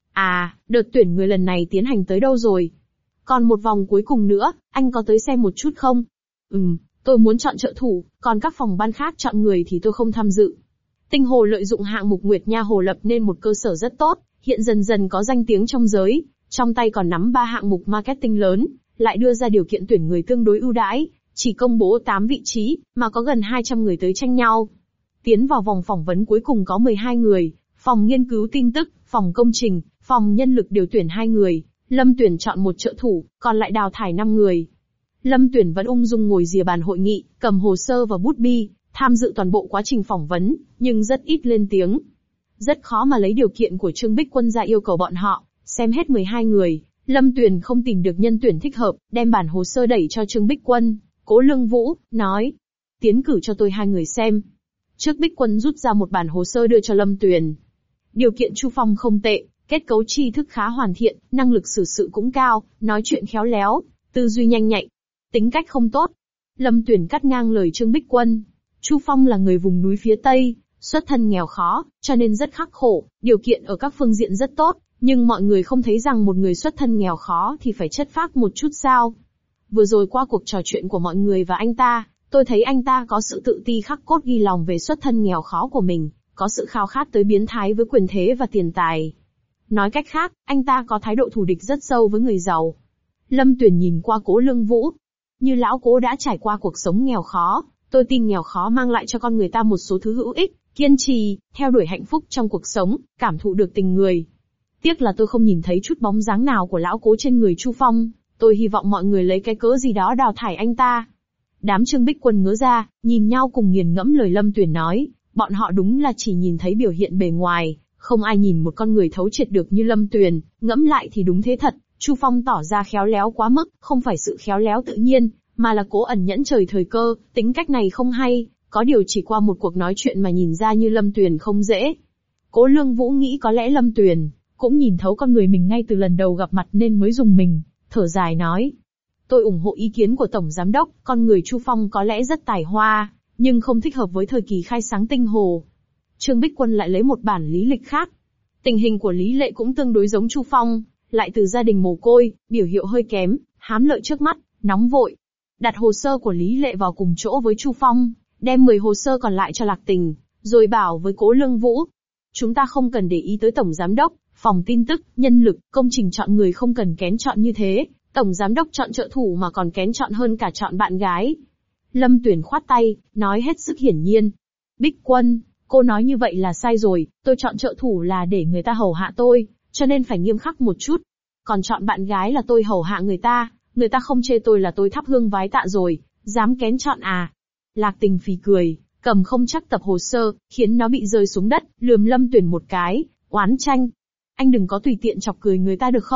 À, đợt tuyển người lần này tiến hành tới đâu rồi? Còn một vòng cuối cùng nữa, anh có tới xem một chút không? Ừm, tôi muốn chọn trợ thủ, còn các phòng ban khác chọn người thì tôi không tham dự. Tinh Hồ lợi dụng hạng mục Nguyệt Nha Hồ lập nên một cơ sở rất tốt, hiện dần dần có danh tiếng trong giới, trong tay còn nắm ba hạng mục marketing lớn, lại đưa ra điều kiện tuyển người tương đối ưu đãi, chỉ công bố tám vị trí, mà có gần hai trăm người tới tranh nhau. Tiến vào vòng phỏng vấn cuối cùng có mười hai người, phòng nghiên cứu tin tức, phòng công trình, phòng nhân lực đều tuyển hai người, Lâm Tuyền chọn một trợ thủ, còn lại đào thải năm người. Lâm Tuyền vẫn ung dung ngồi rìa bàn hội nghị, cầm hồ sơ và bút bi, tham dự toàn bộ quá trình phỏng vấn, nhưng rất ít lên tiếng. Rất khó mà lấy điều kiện của Trương Bích Quân ra yêu cầu bọn họ, xem hết mười hai người, Lâm Tuyền không tìm được nhân tuyển thích hợp, đem bản hồ sơ đẩy cho Trương Bích Quân. Cố Lương Vũ, nói, tiến cử cho tôi hai người xem. Trương Bích Quân rút ra một bản hồ sơ đưa cho Lâm Tuyền. Điều kiện Chu Phong không tệ, kết cấu tri thức khá hoàn thiện, năng lực xử sự cũng cao, nói chuyện khéo léo, tư duy nhanh nhạy. Tính cách không tốt. Lâm Tuyền cắt ngang lời Trương Bích Quân. Chu Phong là người vùng núi phía Tây, xuất thân nghèo khó, cho nên rất khắc khổ, điều kiện ở các phương diện rất tốt, nhưng mọi người không thấy rằng một người xuất thân nghèo khó thì phải chất phác một chút sao. Vừa rồi qua cuộc trò chuyện của mọi người và anh ta, tôi thấy anh ta có sự tự ti khắc cốt ghi lòng về xuất thân nghèo khó của mình, có sự khao khát tới biến thái với quyền thế và tiền tài. Nói cách khác, anh ta có thái độ thù địch rất sâu với người giàu. Lâm Tuyền nhìn qua Cố Lương Vũ. Như lão Cố đã trải qua cuộc sống nghèo khó, tôi tin nghèo khó mang lại cho con người ta một số thứ hữu ích, kiên trì, theo đuổi hạnh phúc trong cuộc sống, cảm thụ được tình người. Tiếc là tôi không nhìn thấy chút bóng dáng nào của lão Cố trên người Chu Phong, tôi hy vọng mọi người lấy cái cớ gì đó đào thải anh ta. Đám Trương Bích Quân ngớ ra, nhìn nhau cùng nghiền ngẫm lời Lâm Tuyền nói, bọn họ đúng là chỉ nhìn thấy biểu hiện bề ngoài, không ai nhìn một con người thấu triệt được như Lâm Tuyền, ngẫm lại thì đúng thế thật, Chu Phong tỏ ra khéo léo quá mức, không phải sự khéo léo tự nhiên, mà là cố ẩn nhẫn trời thời cơ, tính cách này không hay, có điều chỉ qua một cuộc nói chuyện mà nhìn ra như Lâm Tuyền không dễ. Cố Lương Vũ nghĩ có lẽ Lâm Tuyền cũng nhìn thấu con người mình ngay từ lần đầu gặp mặt nên mới dùng mình, thở dài nói. Tôi ủng hộ ý kiến của Tổng Giám đốc, con người Chu Phong có lẽ rất tài hoa, nhưng không thích hợp với thời kỳ khai sáng Tinh Hồ. Trương Bích Quân lại lấy một bản lý lịch khác. Tình hình của Lý Lệ cũng tương đối giống Chu Phong, lại từ gia đình mồ côi, biểu hiệu hơi kém, hám lợi trước mắt, nóng vội. Đặt hồ sơ của Lý Lệ vào cùng chỗ với Chu Phong, đem mười hồ sơ còn lại cho Lạc Tình, rồi bảo với Cố Lương Vũ. Chúng ta không cần để ý tới Tổng Giám đốc, phòng tin tức, nhân lực, công trình chọn người không cần kén chọn như thế. Tổng Giám đốc chọn trợ thủ mà còn kén chọn hơn cả chọn bạn gái. Lâm Tuyền khoát tay, nói hết sức hiển nhiên. Bích Quân, cô nói như vậy là sai rồi, tôi chọn trợ thủ là để người ta hầu hạ tôi, cho nên phải nghiêm khắc một chút. Còn chọn bạn gái là tôi hầu hạ người ta, người ta không chê tôi là tôi thắp hương vái tạ rồi, dám kén chọn à. Lạc Tình phì cười, cầm không chắc tập hồ sơ, khiến nó bị rơi xuống đất, lườm Lâm Tuyền một cái, oán tranh. Anh đừng có tùy tiện chọc cười người ta được không,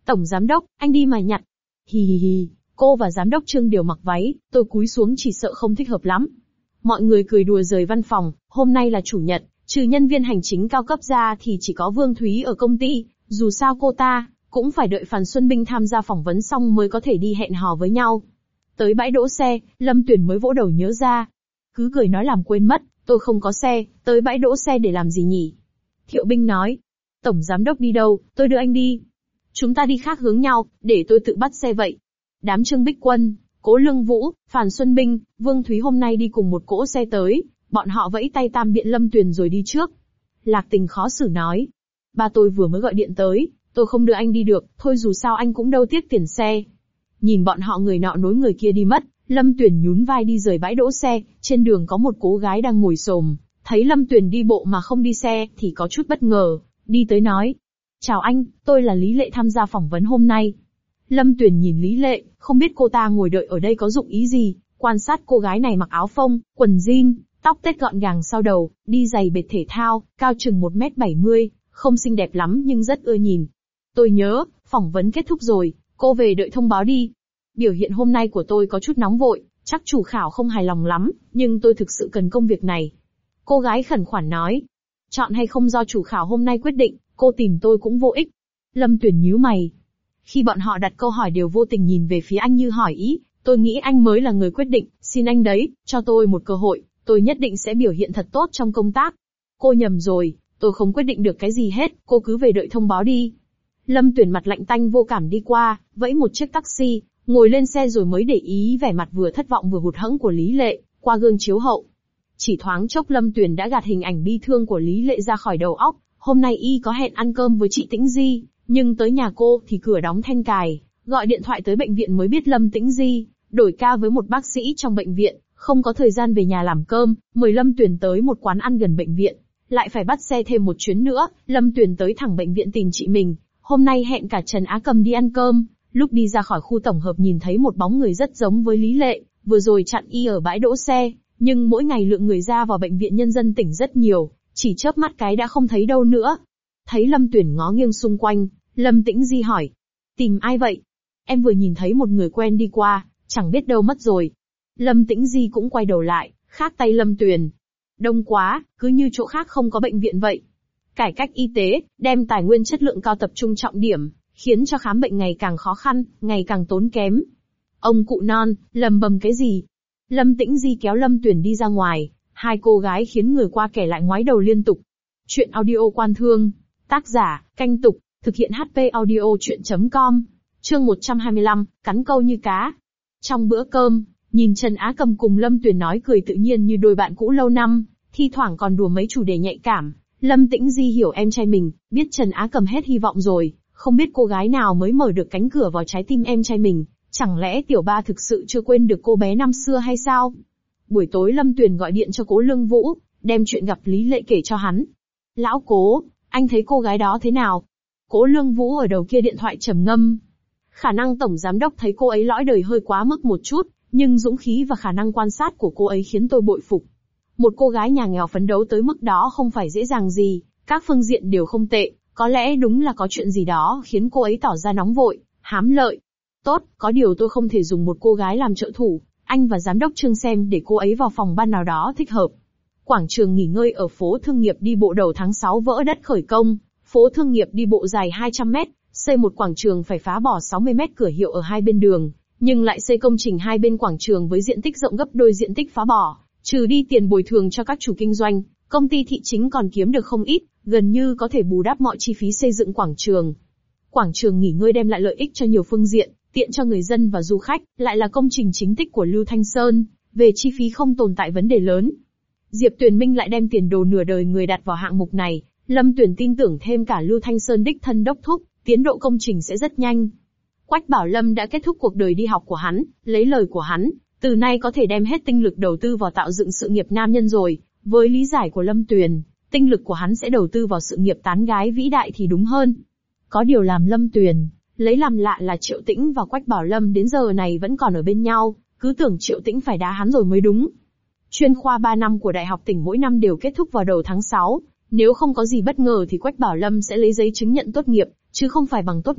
Tổng giám đốc, anh đi mà nhặt. Hì hì hì, cô và giám đốc Trương đều mặc váy, tôi cúi xuống chỉ sợ không thích hợp lắm. Mọi người cười đùa rời văn phòng, hôm nay là chủ nhật, trừ nhân viên hành chính cao cấp ra thì chỉ có Vương Thúy ở công ty, dù sao cô ta cũng phải đợi Phan Xuân Binh tham gia phỏng vấn xong mới có thể đi hẹn hò với nhau. Tới bãi đỗ xe, Lâm Tuyền mới vỗ đầu nhớ ra. Cứ cười nói làm quên mất, tôi không có xe, tới bãi đỗ xe để làm gì nhỉ? Thiệu Binh nói, Tổng giám đốc đi đâu, tôi đưa anh đi. Chúng ta đi khác hướng nhau, để tôi tự bắt xe vậy. Đám Trương Bích Quân, Cố Lương Vũ, Phan Xuân Binh, Vương Thúy hôm nay đi cùng một cỗ xe tới, bọn họ vẫy tay tam biện Lâm Tuyền rồi đi trước. Lạc Tình khó xử nói, ba tôi vừa mới gọi điện tới, tôi không đưa anh đi được, thôi dù sao anh cũng đâu tiếc tiền xe. Nhìn bọn họ người nọ nối người kia đi mất, Lâm Tuyền nhún vai đi rời bãi đỗ xe, trên đường có một cô gái đang ngồi xổm, thấy Lâm Tuyền đi bộ mà không đi xe thì có chút bất ngờ, đi tới nói, chào anh, tôi là Lý Lệ tham gia phỏng vấn hôm nay. Lâm Tuyền nhìn Lý Lệ, không biết cô ta ngồi đợi ở đây có dụng ý gì, quan sát cô gái này mặc áo phông, quần jean, tóc tết gọn gàng sau đầu, đi giày bệt thể thao, cao chừng một mét bảy mươi, không xinh đẹp lắm nhưng rất ưa nhìn. Tôi nhớ, phỏng vấn kết thúc rồi, cô về đợi thông báo đi. Biểu hiện hôm nay của tôi có chút nóng vội, chắc chủ khảo không hài lòng lắm, nhưng tôi thực sự cần công việc này. Cô gái khẩn khoản nói, chọn hay không do chủ khảo hôm nay quyết định, cô tìm tôi cũng vô ích. Lâm Tuyền nhíu mày. Khi bọn họ đặt câu hỏi đều vô tình nhìn về phía anh như hỏi ý, tôi nghĩ anh mới là người quyết định, xin anh đấy, cho tôi một cơ hội, tôi nhất định sẽ biểu hiện thật tốt trong công tác. Cô nhầm rồi, tôi không quyết định được cái gì hết, cô cứ về đợi thông báo đi. Lâm Tuyền mặt lạnh tanh vô cảm đi qua, vẫy một chiếc taxi, ngồi lên xe rồi mới để ý vẻ mặt vừa thất vọng vừa hụt hẫng của Lý Lệ, qua gương chiếu hậu. Chỉ thoáng chốc Lâm Tuyền đã gạt hình ảnh bi thương của Lý Lệ ra khỏi đầu óc, hôm nay y có hẹn ăn cơm với chị Tĩnh Di, nhưng tới nhà cô thì cửa đóng then cài, gọi điện thoại tới bệnh viện mới biết Lâm Tĩnh Di đổi ca với một bác sĩ trong bệnh viện, không có thời gian về nhà làm cơm, mời Lâm Tuyền tới một quán ăn gần bệnh viện, lại phải bắt xe thêm một chuyến nữa, Lâm Tuyền tới thẳng bệnh viện tìm chị mình, hôm nay hẹn cả Trần Á Cầm đi ăn cơm, lúc đi ra khỏi khu tổng hợp nhìn thấy một bóng người rất giống với Lý Lệ, vừa rồi chặn y ở bãi đỗ xe, nhưng mỗi ngày lượng người ra vào bệnh viện nhân dân tỉnh rất nhiều, chỉ chớp mắt cái đã không thấy đâu nữa. Thấy Lâm Tuyền ngó nghiêng xung quanh, Lâm Tĩnh Di hỏi, tìm ai vậy? Em vừa nhìn thấy một người quen đi qua, chẳng biết đâu mất rồi. Lâm Tĩnh Di cũng quay đầu lại, khác tay Lâm Tuyền. Đông quá, cứ như chỗ khác không có bệnh viện vậy. Cải cách y tế, đem tài nguyên chất lượng cao tập trung trọng điểm, khiến cho khám bệnh ngày càng khó khăn, ngày càng tốn kém. Ông cụ non, lầm bầm cái gì? Lâm Tĩnh Di kéo Lâm Tuyền đi ra ngoài, hai cô gái khiến người qua kẻ lại ngoái đầu liên tục. Chuyện audio Quan Thương, tác giả, Canh Tục, thực hiện hát pê audio chuyện chấm com, chương một trăm hai mươi lăm, cắn câu như cá. Trong bữa cơm, nhìn Trần Á Cầm cùng Lâm Tuyền nói cười tự nhiên như đôi bạn cũ lâu năm, thi thoảng còn đùa mấy chủ đề nhạy cảm. Lâm Tĩnh Di hiểu em trai mình, biết Trần Á Cầm hết hy vọng rồi, không biết cô gái nào mới mở được cánh cửa vào trái tim em trai mình, chẳng lẽ tiểu ba thực sự chưa quên được cô bé năm xưa hay sao? Buổi tối Lâm Tuyền gọi điện cho Cố Lương Vũ, đem chuyện gặp Lý Lệ kể cho hắn. Lão Cố, anh thấy cô gái đó thế nào? Cố Lương Vũ ở đầu kia điện thoại trầm ngâm. Khả năng tổng giám đốc thấy cô ấy lõi đời hơi quá mức một chút, nhưng dũng khí và khả năng quan sát của cô ấy khiến tôi bội phục. Một cô gái nhà nghèo phấn đấu tới mức đó không phải dễ dàng gì, các phương diện đều không tệ, có lẽ đúng là có chuyện gì đó khiến cô ấy tỏ ra nóng vội, hám lợi. Tốt, có điều tôi không thể dùng một cô gái làm trợ thủ, anh và giám đốc Trương xem để cô ấy vào phòng ban nào đó thích hợp. Quảng trường nghỉ ngơi ở phố Thương Nghiệp đi bộ đầu tháng sáu vỡ đất khởi công, phố Thương Nghiệp đi bộ dài hai trăm mét, xây một quảng trường phải phá bỏ sáu mươi mét cửa hiệu ở hai bên đường, nhưng lại xây công trình hai bên quảng trường với diện tích rộng gấp đôi diện tích phá bỏ, trừ đi tiền bồi thường cho các chủ kinh doanh, công ty thị chính còn kiếm được không ít, gần như có thể bù đắp mọi chi phí xây dựng quảng trường. Quảng trường nghỉ ngơi đem lại lợi ích cho nhiều phương diện, tiện cho người dân và du khách, lại là công trình chính tích của Lưu Thanh Sơn, về chi phí không tồn tại vấn đề lớn. Diệp Tuyền Minh lại đem tiền đồ nửa đời người đặt vào hạng mục này, Lâm Tuyền tin tưởng thêm cả Lưu Thanh Sơn đích thân đốc thúc, tiến độ công trình sẽ rất nhanh. Quách Bảo Lâm đã kết thúc cuộc đời đi học của hắn, lấy lời của hắn, từ nay có thể đem hết tinh lực đầu tư vào tạo dựng sự nghiệp nam nhân rồi, với lý giải của Lâm Tuyền, tinh lực của hắn sẽ đầu tư vào sự nghiệp tán gái vĩ đại thì đúng hơn. Có điều làm Lâm Tuyền lấy làm lạ là Triệu Tĩnh và Quách Bảo Lâm đến giờ này vẫn còn ở bên nhau, cứ tưởng Triệu Tĩnh phải đá hắn rồi mới đúng. Chuyên khoa ba năm của Đại học tỉnh mỗi năm đều kết thúc vào đầu tháng sáu, nếu không có gì bất ngờ thì Quách Bảo Lâm sẽ lấy giấy chứng nhận tốt nghiệp, chứ không phải bằng tốt nghiệp,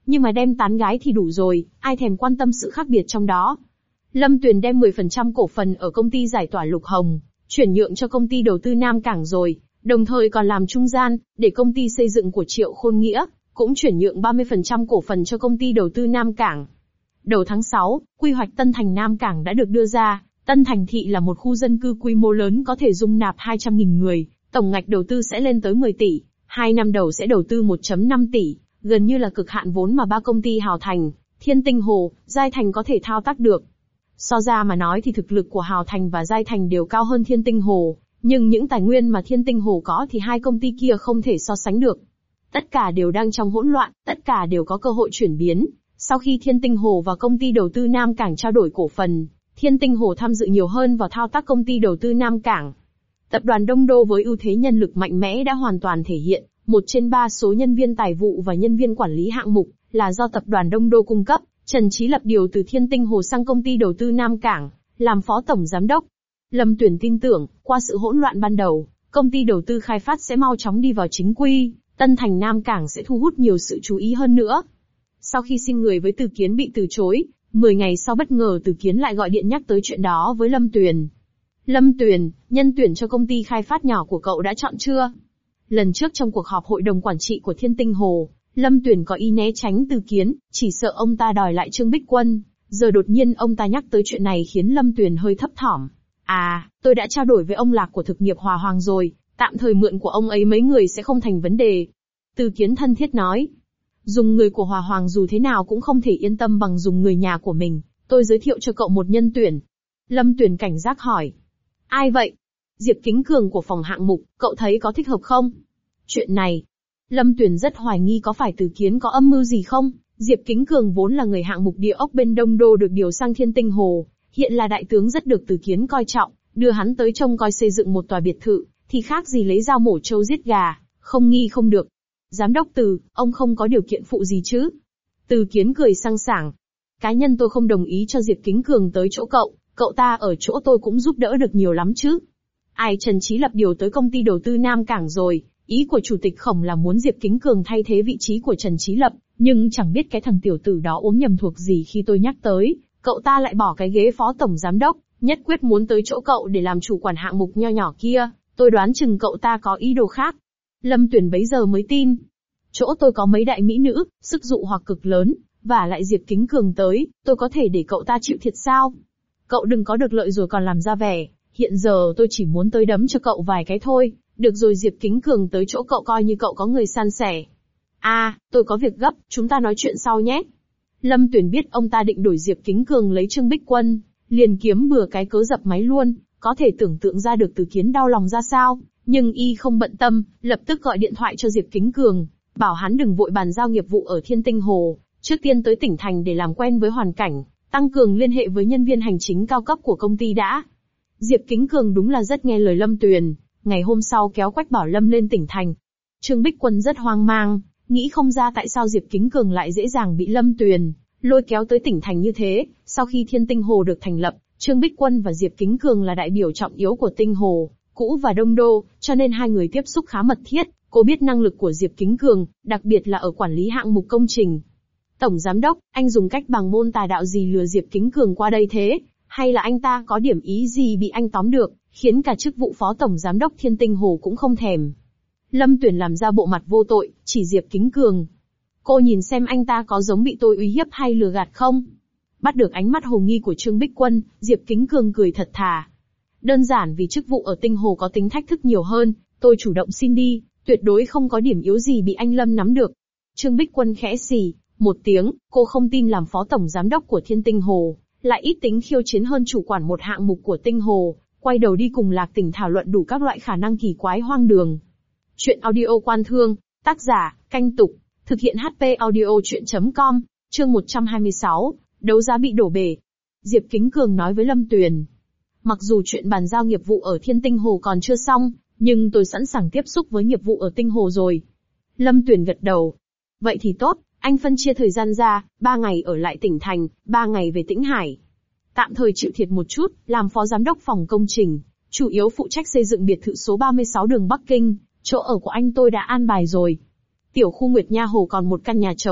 Nhưng mà đem tán gái thì đủ rồi, ai thèm quan tâm sự khác biệt trong đó. Lâm Tuyền đem mười phần trăm cổ phần ở công ty giải tỏa Lục Hồng, chuyển nhượng cho công ty đầu tư Nam Cảng rồi, đồng thời còn làm trung gian, để công ty xây dựng của Triệu Khôn Nghĩa, cũng chuyển nhượng ba mươi phần trăm cổ phần cho công ty đầu tư Nam Cảng. Đầu tháng sáu, quy hoạch Tân Thành Nam Cảng đã được đưa ra. Tân Thành Thị là một khu dân cư quy mô lớn có thể dung nạp hai trăm nghìn người, tổng ngạch đầu tư sẽ lên tới mười tỷ, hai năm đầu sẽ đầu tư một phẩy năm tỷ, gần như là cực hạn vốn mà ba công ty Hào Thành, Thiên Tinh Hồ, Giai Thành có thể thao tác được. So ra mà nói thì thực lực của Hào Thành và Giai Thành đều cao hơn Thiên Tinh Hồ, nhưng những tài nguyên mà Thiên Tinh Hồ có thì hai công ty kia không thể so sánh được. Tất cả đều đang trong hỗn loạn, tất cả đều có cơ hội chuyển biến. Sau khi Thiên Tinh Hồ và công ty đầu tư Nam Cảng trao đổi cổ phần, Thiên Tinh Hồ tham dự nhiều hơn vào thao tác công ty đầu tư Nam Cảng. Tập đoàn Đông Đô với ưu thế nhân lực mạnh mẽ đã hoàn toàn thể hiện, một trên ba số nhân viên tài vụ và nhân viên quản lý hạng mục là do tập đoàn Đông Đô cung cấp. Trần Chí Lập điều từ Thiên Tinh Hồ sang công ty đầu tư Nam Cảng, làm phó tổng giám đốc. Lâm Tuyền tin tưởng, qua sự hỗn loạn ban đầu, công ty đầu tư khai phát sẽ mau chóng đi vào chính quy, Tân Thành Nam Cảng sẽ thu hút nhiều sự chú ý hơn nữa. Sau khi xin người với Từ Kiến bị từ chối, mười ngày sau bất ngờ Từ Kiến lại gọi điện nhắc tới chuyện đó với Lâm Tuyền. Lâm Tuyền, nhân tuyển cho công ty khai phát nhỏ của cậu đã chọn chưa? Lần trước trong cuộc họp hội đồng quản trị của Thiên Tinh Hồ, Lâm Tuyền có ý né tránh Từ Kiến, chỉ sợ ông ta đòi lại Trương Bích Quân. Giờ đột nhiên ông ta nhắc tới chuyện này khiến Lâm Tuyền hơi thấp thỏm. À, tôi đã trao đổi với ông Lạc của thực nghiệp Hòa Hoàng rồi, tạm thời mượn của ông ấy mấy người sẽ không thành vấn đề. Từ Kiến thân thiết nói. Dùng người của Hòa Hoàng dù thế nào cũng không thể yên tâm bằng dùng người nhà của mình, tôi giới thiệu cho cậu một nhân tuyển. Lâm Tuyền cảnh giác hỏi. Ai vậy? Diệp Kính Cường của phòng hạng mục, cậu thấy có thích hợp không? Chuyện này, Lâm Tuyền rất hoài nghi có phải Từ Kiến có âm mưu gì không? Diệp Kính Cường vốn là người hạng mục địa ốc bên Đông Đô được điều sang Thiên Tinh Hồ, hiện là đại tướng rất được Từ Kiến coi trọng, đưa hắn tới trông coi xây dựng một tòa biệt thự, thì khác gì lấy dao mổ trâu giết gà, không nghi không được. Giám đốc Từ, ông không có điều kiện phụ gì chứ? Từ Kiến cười sang sảng. Cá nhân tôi không đồng ý cho Diệp Kính Cường tới chỗ cậu, cậu ta ở chỗ tôi cũng giúp đỡ được nhiều lắm chứ. Ai Trần Chí Lập điều tới công ty đầu tư Nam Cảng rồi, ý của Chủ tịch Khổng là muốn Diệp Kính Cường thay thế vị trí của Trần Chí Lập, nhưng chẳng biết cái thằng tiểu tử đó uống nhầm thuộc gì khi tôi nhắc tới, cậu ta lại bỏ cái ghế phó tổng giám đốc, nhất quyết muốn tới chỗ cậu để làm chủ quản hạng mục nho nhỏ kia, tôi đoán chừng cậu ta có ý đồ khác. Lâm Tuyền bấy giờ mới tin. Chỗ tôi có mấy đại mỹ nữ, sức dụ hoặc cực lớn, và lại Diệp Kính Cường tới, tôi có thể để cậu ta chịu thiệt sao? Cậu đừng có được lợi rồi còn làm ra vẻ, hiện giờ tôi chỉ muốn tới đấm cho cậu vài cái thôi, được rồi Diệp Kính Cường tới chỗ cậu coi như cậu có người san sẻ. À, tôi có việc gấp, chúng ta nói chuyện sau nhé. Lâm Tuyền biết ông ta định đổi Diệp Kính Cường lấy Trương Bích Quân, liền kiếm bừa cái cớ dập máy luôn, có thể tưởng tượng ra được Từ Kiến đau lòng ra sao, nhưng y không bận tâm, lập tức gọi điện thoại cho Diệp Kính Cường, bảo hắn đừng vội bàn giao nghiệp vụ ở Thiên Tinh Hồ, trước tiên tới tỉnh thành để làm quen với hoàn cảnh, tăng cường liên hệ với nhân viên hành chính cao cấp của công ty đã. Diệp Kính Cường đúng là rất nghe lời Lâm Tuyền, ngày hôm sau kéo Quách Bảo Lâm lên tỉnh thành. Trương Bích Quân rất hoang mang, nghĩ không ra tại sao Diệp Kính Cường lại dễ dàng bị Lâm Tuyền lôi kéo tới tỉnh thành như thế. Sau khi Thiên Tinh Hồ được thành lập, Trương Bích Quân và Diệp Kính Cường là đại biểu trọng yếu của Tinh Hồ, cũ và Đông Đô, cho nên hai người tiếp xúc khá mật thiết. Cô biết năng lực của Diệp Kính Cường, đặc biệt là ở quản lý hạng mục công trình. Tổng giám đốc, anh dùng cách bằng môn tà đạo gì lừa Diệp Kính Cường qua đây thế? Hay là anh ta có điểm ý gì bị anh tóm được, khiến cả chức vụ phó tổng giám đốc Thiên Tinh Hồ cũng không thèm? Lâm Tuyền làm ra bộ mặt vô tội, chỉ Diệp Kính Cường. Cô nhìn xem anh ta có giống bị tôi uy hiếp hay lừa gạt không? Bắt được ánh mắt hồ nghi của Trương Bích Quân, Diệp Kính Cường cười thật thà. Đơn giản vì chức vụ ở Tinh Hồ có tính thách thức nhiều hơn, tôi chủ động xin đi, tuyệt đối không có điểm yếu gì bị anh Lâm nắm được. Trương Bích Quân khẽ xì một tiếng, cô không tin làm phó tổng giám đốc của Thiên Tinh Hồ, lại ít tính khiêu chiến hơn chủ quản một hạng mục của Tinh Hồ, quay đầu đi cùng Lạc Tỉnh thảo luận đủ các loại khả năng kỳ quái hoang đường. Chuyện audio Quan Thương, tác giả, Canh Tục, thực hiện hát pê audio chuyện chấm com, chương một trăm hai mươi sáu, đấu giá bị đổ bể. Diệp Kính Cường nói với Lâm Tuyền. Mặc dù chuyện bàn giao nghiệp vụ ở Thiên Tinh Hồ còn chưa xong, nhưng tôi sẵn sàng tiếp xúc với nghiệp vụ ở Tinh Hồ rồi. Lâm Tuyền gật đầu. Vậy thì tốt, anh phân chia thời gian ra, ba ngày ở lại tỉnh thành, ba ngày về Tĩnh Hải. Tạm thời chịu thiệt một chút, làm phó giám đốc phòng công trình, chủ yếu phụ trách xây dựng biệt thự số ba mươi sáu đường Bắc Kinh, chỗ ở của anh tôi đã an bài rồi. Tiểu khu Nguyệt Nha Hồ còn một căn nhà trống,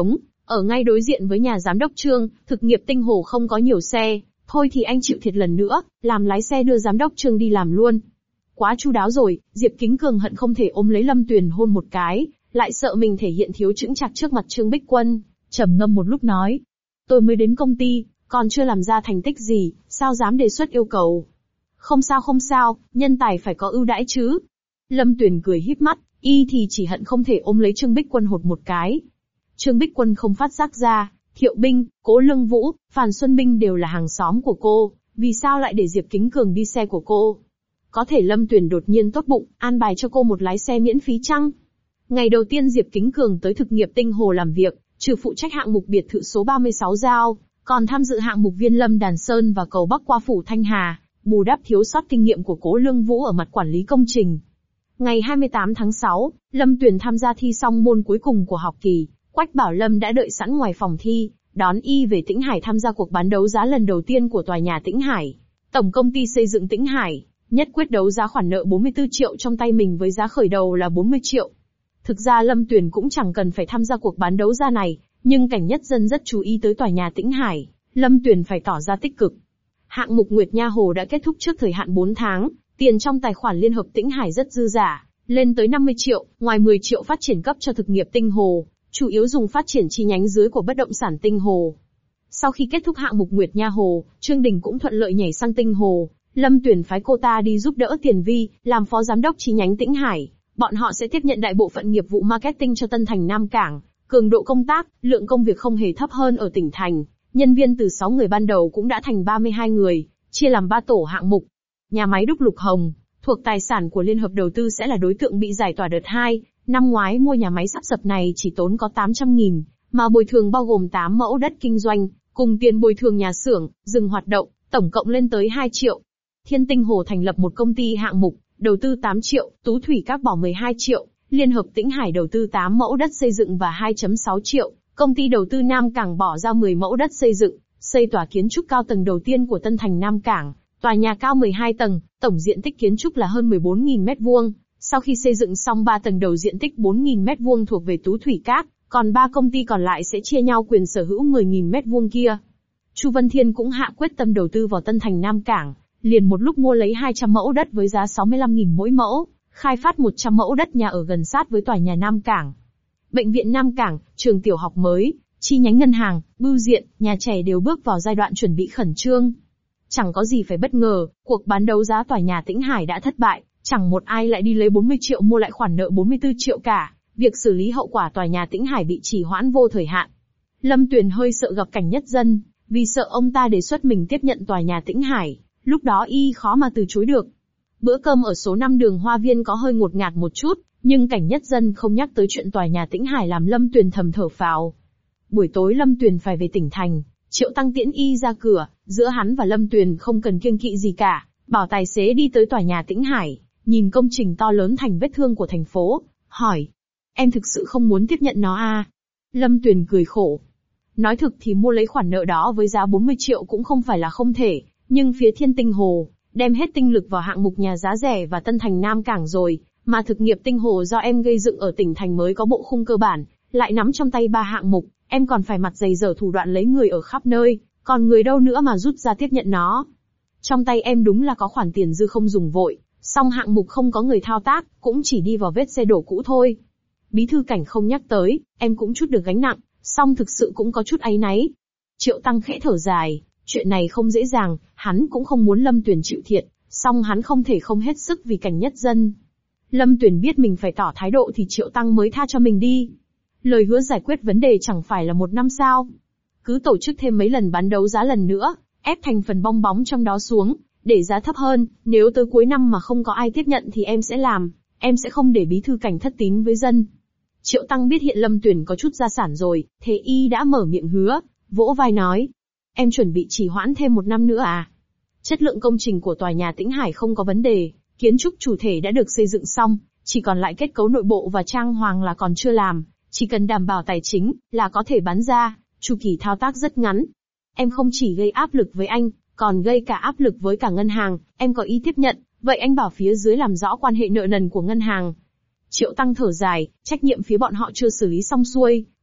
Ở ngay đối diện với nhà giám đốc Trương, thực nghiệp Tinh Hồ không có nhiều xe, thôi thì anh chịu thiệt lần nữa, làm lái xe đưa giám đốc Trương đi làm luôn. Quá chu đáo rồi, Diệp Kính Cường hận không thể ôm lấy Lâm Tuyền hôn một cái, lại sợ mình thể hiện thiếu chững chạc trước mặt Trương Bích Quân, trầm ngâm một lúc nói. Tôi mới đến công ty, còn chưa làm ra thành tích gì, sao dám đề xuất yêu cầu. Không sao không sao, nhân tài phải có ưu đãi chứ. Lâm Tuyền cười híp mắt, y thì chỉ hận không thể ôm lấy Trương Bích Quân hột một cái. Trương Bích Quân không phát giác ra, Thiệu Binh, Cố Lương Vũ, Phan Xuân Binh đều là hàng xóm của cô, vì sao lại để Diệp Kính Cường đi xe của cô? Có thể Lâm Tuyền đột nhiên tốt bụng, an bài cho cô một lái xe miễn phí chăng? Ngày đầu tiên Diệp Kính Cường tới thực nghiệp Tinh Hồ làm việc, trừ phụ trách hạng mục biệt thự số ba mươi sáu giao, còn tham dự hạng mục Viên Lâm Đàn Sơn và cầu Bắc qua phủ Thanh Hà, bù đắp thiếu sót kinh nghiệm của Cố Lương Vũ ở mặt quản lý công trình. Ngày hai mươi tám tháng sáu, Lâm Tuyền tham gia thi xong môn cuối cùng của học kỳ, Quách Bảo Lâm đã đợi sẵn ngoài phòng thi, đón y về Tĩnh Hải tham gia cuộc bán đấu giá lần đầu tiên của tòa nhà Tĩnh Hải. Tổng công ty xây dựng Tĩnh Hải nhất quyết đấu giá khoản nợ bốn mươi tư triệu trong tay mình với giá khởi đầu là bốn mươi triệu. Thực ra Lâm Tuyền cũng chẳng cần phải tham gia cuộc bán đấu giá này, nhưng Cảnh Nhất Dân rất chú ý tới tòa nhà Tĩnh Hải, Lâm Tuyền phải tỏ ra tích cực. Hạng mục Nguyệt Nha Hồ đã kết thúc trước thời hạn bốn tháng, tiền trong tài khoản Liên hợp Tĩnh Hải rất dư giả, lên tới năm mươi triệu, ngoài mười triệu phát triển cấp cho thực nghiệp Tinh Hồ, chủ yếu dùng phát triển chi nhánh dưới của bất động sản Tinh Hồ. Sau khi kết thúc hạng mục Nguyệt Nha Hồ, Trương Đình cũng thuận lợi nhảy sang Tinh Hồ, Lâm Tuyền phái cô ta đi giúp đỡ Tiền Vi, làm phó giám đốc chi nhánh Tĩnh Hải. Bọn họ sẽ tiếp nhận đại bộ phận nghiệp vụ marketing cho Tân Thành Nam Cảng, cường độ công tác, lượng công việc không hề thấp hơn ở tỉnh thành. Nhân viên từ sáu người ban đầu cũng đã thành ba mươi hai người, chia làm ba tổ hạng mục. Nhà máy đúc Lục Hồng, thuộc tài sản của Liên hợp Đầu tư sẽ là đối tượng bị giải tỏa đợt hai. Năm ngoái mua nhà máy sắp sập này chỉ tốn có tám trăm nghìn, mà bồi thường bao gồm tám mẫu đất kinh doanh, cùng tiền bồi thường nhà xưởng, dừng hoạt động, tổng cộng lên tới hai triệu. Thiên Tinh Hồ thành lập một công ty hạng mục, đầu tư tám triệu, Tú Thủy Các bỏ mười hai triệu, Liên hợp Tĩnh Hải đầu tư tám mẫu đất xây dựng và hai phẩy sáu triệu, công ty đầu tư Nam Cảng bỏ ra mười mẫu đất xây dựng, xây tòa kiến trúc cao tầng đầu tiên của Tân Thành Nam Cảng, tòa nhà cao mười hai tầng, tổng diện tích kiến trúc là hơn mười bốn nghìn mét vuông. Sau khi xây dựng xong ba tầng đầu diện tích bốn nghìn mét vuông thuộc về Tú Thủy Các, còn ba công ty còn lại sẽ chia nhau quyền sở hữu mười nghìn mét vuông kia. Chu Văn Thiên cũng hạ quyết tâm đầu tư vào Tân Thành Nam Cảng, liền một lúc mua lấy hai trăm mẫu đất với giá sáu mươi lăm nghìn mỗi mẫu, khai phát một trăm mẫu đất nhà ở gần sát với tòa nhà Nam Cảng. Bệnh viện Nam Cảng, trường tiểu học mới, chi nhánh ngân hàng, bưu điện, nhà trẻ đều bước vào giai đoạn chuẩn bị khẩn trương. Chẳng có gì phải bất ngờ, cuộc bán đấu giá tòa nhà Tĩnh Hải đã thất bại, chẳng một ai lại đi lấy bốn mươi triệu mua lại khoản nợ bốn mươi tư triệu cả, việc xử lý hậu quả tòa nhà Tĩnh Hải bị trì hoãn vô thời hạn. Lâm Tuyền hơi sợ gặp Cảnh Nhất Dân, vì sợ ông ta đề xuất mình tiếp nhận tòa nhà Tĩnh Hải, lúc đó y khó mà từ chối được. Bữa cơm ở số năm đường Hoa Viên có hơi ngột ngạt một chút, nhưng Cảnh Nhất Dân không nhắc tới chuyện tòa nhà Tĩnh Hải làm Lâm Tuyền thầm thở phào. Buổi tối Lâm Tuyền phải về tỉnh thành, Triệu Tăng tiễn y ra cửa, giữa hắn và Lâm Tuyền không cần kiêng kỵ gì cả, bảo tài xế đi tới tòa nhà Tĩnh Hải, nhìn công trình to lớn thành vết thương của thành phố, hỏi: Em thực sự không muốn tiếp nhận nó à? Lâm Tuyền cười khổ. Nói thực thì mua lấy khoản nợ đó với giá bốn mươi triệu cũng không phải là không thể, nhưng phía Thiên Tinh Hồ, đem hết tinh lực vào hạng mục nhà giá rẻ và Tân Thành Nam Cảng rồi, mà thực nghiệp Tinh Hồ do em gây dựng ở tỉnh thành mới có bộ khung cơ bản, lại nắm trong tay ba hạng mục, em còn phải mặt dày dở thủ đoạn lấy người ở khắp nơi, còn người đâu nữa mà rút ra tiếp nhận nó. Trong tay em đúng là có khoản tiền dư không dùng vội, song hạng mục không có người thao tác, cũng chỉ đi vào vết xe đổ cũ thôi. Bí thư Cảnh không nhắc tới, em cũng chút được gánh nặng, song thực sự cũng có chút áy náy. Triệu Tăng khẽ thở dài, chuyện này không dễ dàng, hắn cũng không muốn Lâm Tuyền chịu thiệt, song hắn không thể không hết sức vì Cảnh Nhất Dân. Lâm Tuyền biết mình phải tỏ thái độ thì Triệu Tăng mới tha cho mình đi. Lời hứa giải quyết vấn đề chẳng phải là một năm sao. Cứ tổ chức thêm mấy lần bán đấu giá lần nữa, ép thành phần bong bóng trong đó xuống, để giá thấp hơn, nếu tới cuối năm mà không có ai tiếp nhận thì em sẽ làm, em sẽ không để bí thư Cảnh thất tín với dân. Triệu Tăng biết hiện Lâm Tuyền có chút gia sản rồi, thế y đã mở miệng hứa, vỗ vai nói: Em chuẩn bị trì hoãn thêm một năm nữa à? Chất lượng công trình của tòa nhà Tĩnh Hải không có vấn đề, kiến trúc chủ thể đã được xây dựng xong, chỉ còn lại kết cấu nội bộ và trang hoàng là còn chưa làm, chỉ cần đảm bảo tài chính là có thể bán ra, chu kỳ thao tác rất ngắn. Em không chỉ gây áp lực với anh, còn gây cả áp lực với cả ngân hàng, em có ý tiếp nhận, vậy anh bảo phía dưới làm rõ quan hệ nợ nần của ngân hàng. Triệu Tăng thở dài, trách nhiệm phía bọn họ chưa xử lý xong xuôi,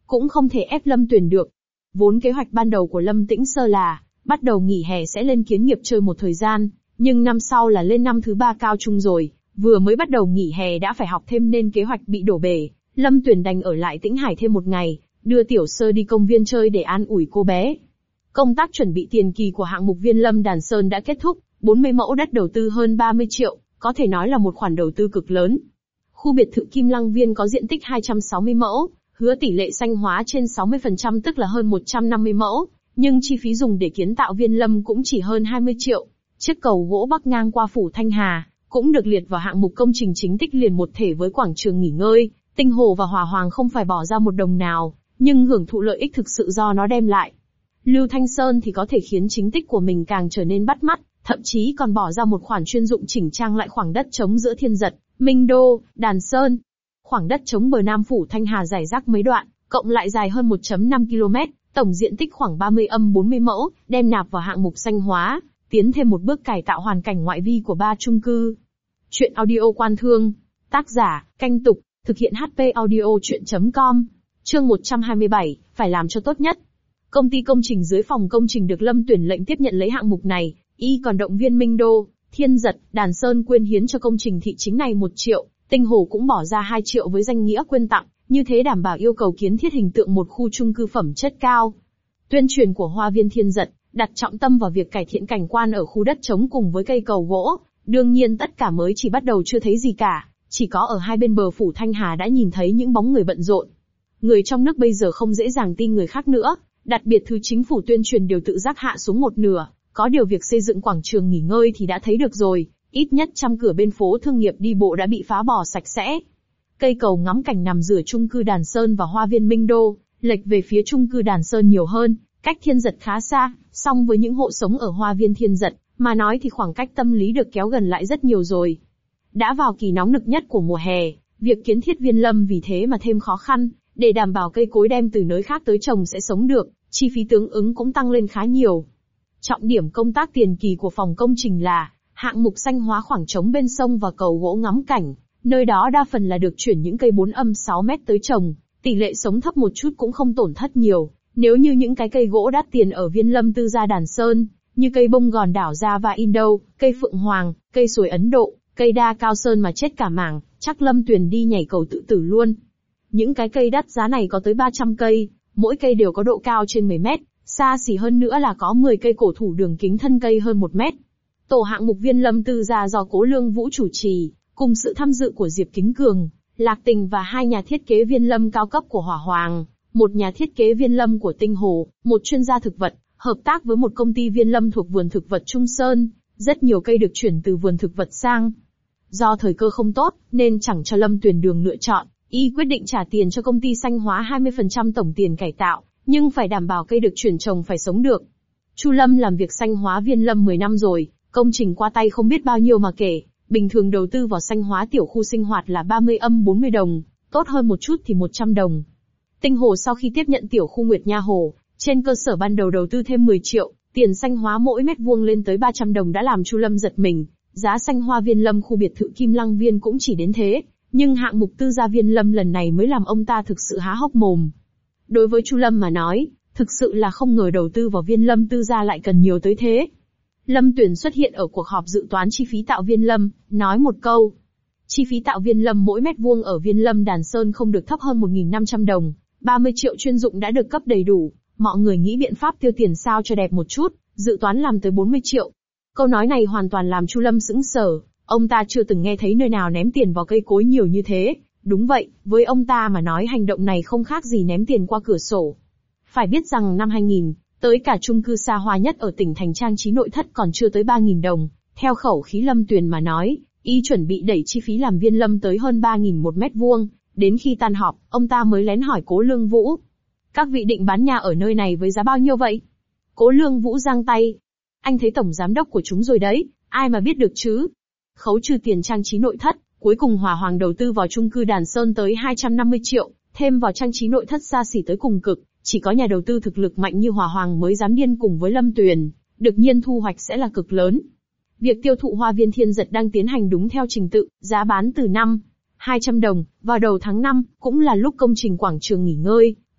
cũng không thể ép Lâm Tuyền được. Vốn kế hoạch ban đầu của Lâm Tĩnh Sơ là, bắt đầu nghỉ hè sẽ lên Kiến Nghiệp chơi một thời gian, nhưng năm sau là lên năm thứ ba cao trung rồi, vừa mới bắt đầu nghỉ hè đã phải học thêm nên kế hoạch bị đổ bể. Lâm Tuyền đành ở lại Tĩnh Hải thêm một ngày, đưa Tiểu Sơ đi công viên chơi để an ủi cô bé. Công tác chuẩn bị tiền kỳ của hạng mục Viên Lâm Đàn Sơn đã kết thúc, bốn mươi mẫu đất đầu tư hơn ba mươi triệu, có thể nói là một khoản đầu tư cực lớn. Khu biệt thự Kim Lăng Viên có diện tích hai trăm sáu mươi mẫu, hứa tỷ lệ xanh hóa trên sáu mươi phần trăm tức là hơn một trăm năm mươi mẫu, nhưng chi phí dùng để kiến tạo Viên Lâm cũng chỉ hơn hai mươi triệu. Chiếc cầu gỗ bắc ngang qua phủ Thanh Hà cũng được liệt vào hạng mục công trình chính tích liền một thể với quảng trường nghỉ ngơi. Tinh Hồ và Hỏa Hoàng không phải bỏ ra một đồng nào, nhưng hưởng thụ lợi ích thực sự do nó đem lại. Lưu Thanh Sơn thì có thể khiến chính tích của mình càng trở nên bắt mắt, thậm chí còn bỏ ra một khoản chuyên dụng chỉnh trang lại khoảng đất trống giữa Thiên Giật, Minh Đô, Đàn Sơn. Khoảng đất trống bờ Nam phủ Thanh Hà rải rác mấy đoạn, cộng lại dài hơn một phẩy năm ki lô mét, tổng diện tích khoảng ba mươi âm bốn mươi mẫu, đem nạp vào hạng mục xanh hóa, tiến thêm một bước cải tạo hoàn cảnh ngoại vi của ba chung cư. Chuyện audio Quan Thương. Tác giả, Canh Tục, thực hiện hát pê audio chuyện chấm com. Chương một trăm hai mươi bảy, phải làm cho tốt nhất. Công ty công trình dưới phòng công trình được Lâm Tuyển lệnh tiếp nhận lấy hạng mục này, y còn động viên Minh Đô, Thiên Giật, Đàn Sơn quyên hiến cho công trình thị chính này một triệu, Tinh Hồ cũng bỏ ra hai triệu với danh nghĩa quyên tặng, như thế đảm bảo yêu cầu kiến thiết hình tượng một khu chung cư phẩm chất cao. Tuyên truyền của Hoa viên Thiên Giật đặt trọng tâm vào việc cải thiện cảnh quan ở khu đất trống cùng với cây cầu gỗ, đương nhiên tất cả mới chỉ bắt đầu chưa thấy gì cả, chỉ có ở hai bên bờ phủ Thanh Hà đã nhìn thấy những bóng người bận rộn. Người trong nước bây giờ không dễ dàng tin người khác nữa, đặc biệt thứ chính phủ tuyên truyền đều tự giác hạ xuống một nửa, có điều việc xây dựng quảng trường nghỉ ngơi thì đã thấy được rồi, ít nhất trăm cửa bên phố thương nghiệp đi bộ đã bị phá bỏ sạch sẽ. Cây cầu ngắm cảnh nằm giữa chung cư Đàn Sơn và Hoa viên Minh Đô, lệch về phía chung cư Đàn Sơn nhiều hơn, cách Thiên Giật khá xa, song với những hộ sống ở Hoa viên Thiên Giật, mà nói thì khoảng cách tâm lý được kéo gần lại rất nhiều rồi. Đã vào kỳ nóng nực nhất của mùa hè, việc kiến thiết Viên Lâm vì thế mà thêm khó khăn, để đảm bảo cây cối đem từ nơi khác tới trồng sẽ sống được, chi phí tương ứng cũng tăng lên khá nhiều. Trọng điểm công tác tiền kỳ của phòng công trình là hạng mục xanh hóa khoảng trống bên sông và cầu gỗ ngắm cảnh, nơi đó đa phần là được chuyển những cây bốn âm sáu mét tới trồng, tỷ lệ sống thấp một chút cũng không tổn thất nhiều. Nếu như những cái cây gỗ đắt tiền ở Viên Lâm Tư Gia Đàn Sơn, như cây bông gòn đảo Java Indo, cây phượng hoàng, cây sồi Ấn Độ, cây đa cao sơn mà chết cả mảng, chắc Lâm Tuyền đi nhảy cầu tự tử luôn. Những cái cây đắt giá này có tới ba trăm cây, mỗi cây đều có độ cao trên mười mét, xa xỉ hơn nữa là có mười cây cổ thụ đường kính thân cây hơn một mét. Tổ hạng mục Viên Lâm Tư Gia do Cố Lương Vũ chủ trì, cùng sự tham dự của Diệp Kính Cường, Lạc Tình và hai nhà thiết kế Viên Lâm cao cấp của Hỏa Hoàng, một nhà thiết kế Viên Lâm của Tinh Hồ, một chuyên gia thực vật, hợp tác với một công ty Viên Lâm thuộc vườn thực vật Trung Sơn, rất nhiều cây được chuyển từ vườn thực vật sang. Do thời cơ không tốt, nên chẳng cho Lâm Tuyền đường lựa chọn, y quyết định trả tiền cho công ty xanh hóa hai mươi phần trăm tổng tiền cải tạo, nhưng phải đảm bảo cây được chuyển trồng phải sống được. Chu Lâm làm việc xanh hóa Viên Lâm mười năm rồi, công trình qua tay không biết bao nhiêu mà kể, bình thường đầu tư vào xanh hóa tiểu khu sinh hoạt là ba mươi âm bốn mươi đồng, tốt hơn một chút thì một trăm đồng. Tinh Hồ sau khi tiếp nhận tiểu khu Nguyệt Nha Hồ, trên cơ sở ban đầu đầu tư thêm mười triệu, tiền xanh hóa mỗi mét vuông lên tới ba trăm đồng đã làm Chu Lâm giật mình, giá xanh hoa Viên Lâm khu biệt thự Kim Lăng Viên cũng chỉ đến thế, nhưng hạng mục Tư Gia Viên Lâm lần này mới làm ông ta thực sự há hốc mồm. Đối với Chu Lâm mà nói, thực sự là không ngờ đầu tư vào Viên Lâm Tư Gia lại cần nhiều tới thế. Lâm Tuyển xuất hiện ở cuộc họp dự toán chi phí tạo Viên Lâm, nói một câu. Chi phí tạo Viên Lâm mỗi mét vuông ở Viên Lâm Đàn Sơn không được thấp hơn một nghìn năm trăm đồng, ba mươi triệu chuyên dụng đã được cấp đầy đủ, mọi người nghĩ biện pháp tiêu tiền sao cho đẹp một chút, dự toán làm tới bốn mươi triệu. Câu nói này hoàn toàn làm Chu Lâm sững sờ, ông ta chưa từng nghe thấy nơi nào ném tiền vào cây cối nhiều như thế. Đúng vậy, với ông ta mà nói hành động này không khác gì ném tiền qua cửa sổ. Phải biết rằng năm hai nghìn, tới cả chung cư xa hoa nhất ở tỉnh thành trang trí nội thất còn chưa tới ba nghìn đồng, theo khẩu khí Lâm Tuyền mà nói, y chuẩn bị đẩy chi phí làm Viên Lâm tới hơn ba nghìn một mét vuông, đến khi tan họp, ông ta mới lén hỏi Cố Lương Vũ. Các vị định bán nhà ở nơi này với giá bao nhiêu vậy? Cố Lương Vũ giang tay. Anh thấy tổng giám đốc của chúng rồi đấy, ai mà biết được chứ? Khấu trừ tiền trang trí nội thất, cuối cùng Hỏa Hoàng đầu tư vào chung cư Đàn Sơn tới hai trăm năm mươi triệu, thêm vào trang trí nội thất xa xỉ tới cùng cực, chỉ có nhà đầu tư thực lực mạnh như Hỏa Hoàng mới dám điên cùng với Lâm Tuyền, đương nhiên thu hoạch sẽ là cực lớn. Việc tiêu thụ Hoa viên Thiên Giật đang tiến hành đúng theo trình tự, giá bán từ năm hai trăm đồng, vào đầu tháng năm, cũng là lúc công trình quảng trường nghỉ ngơi,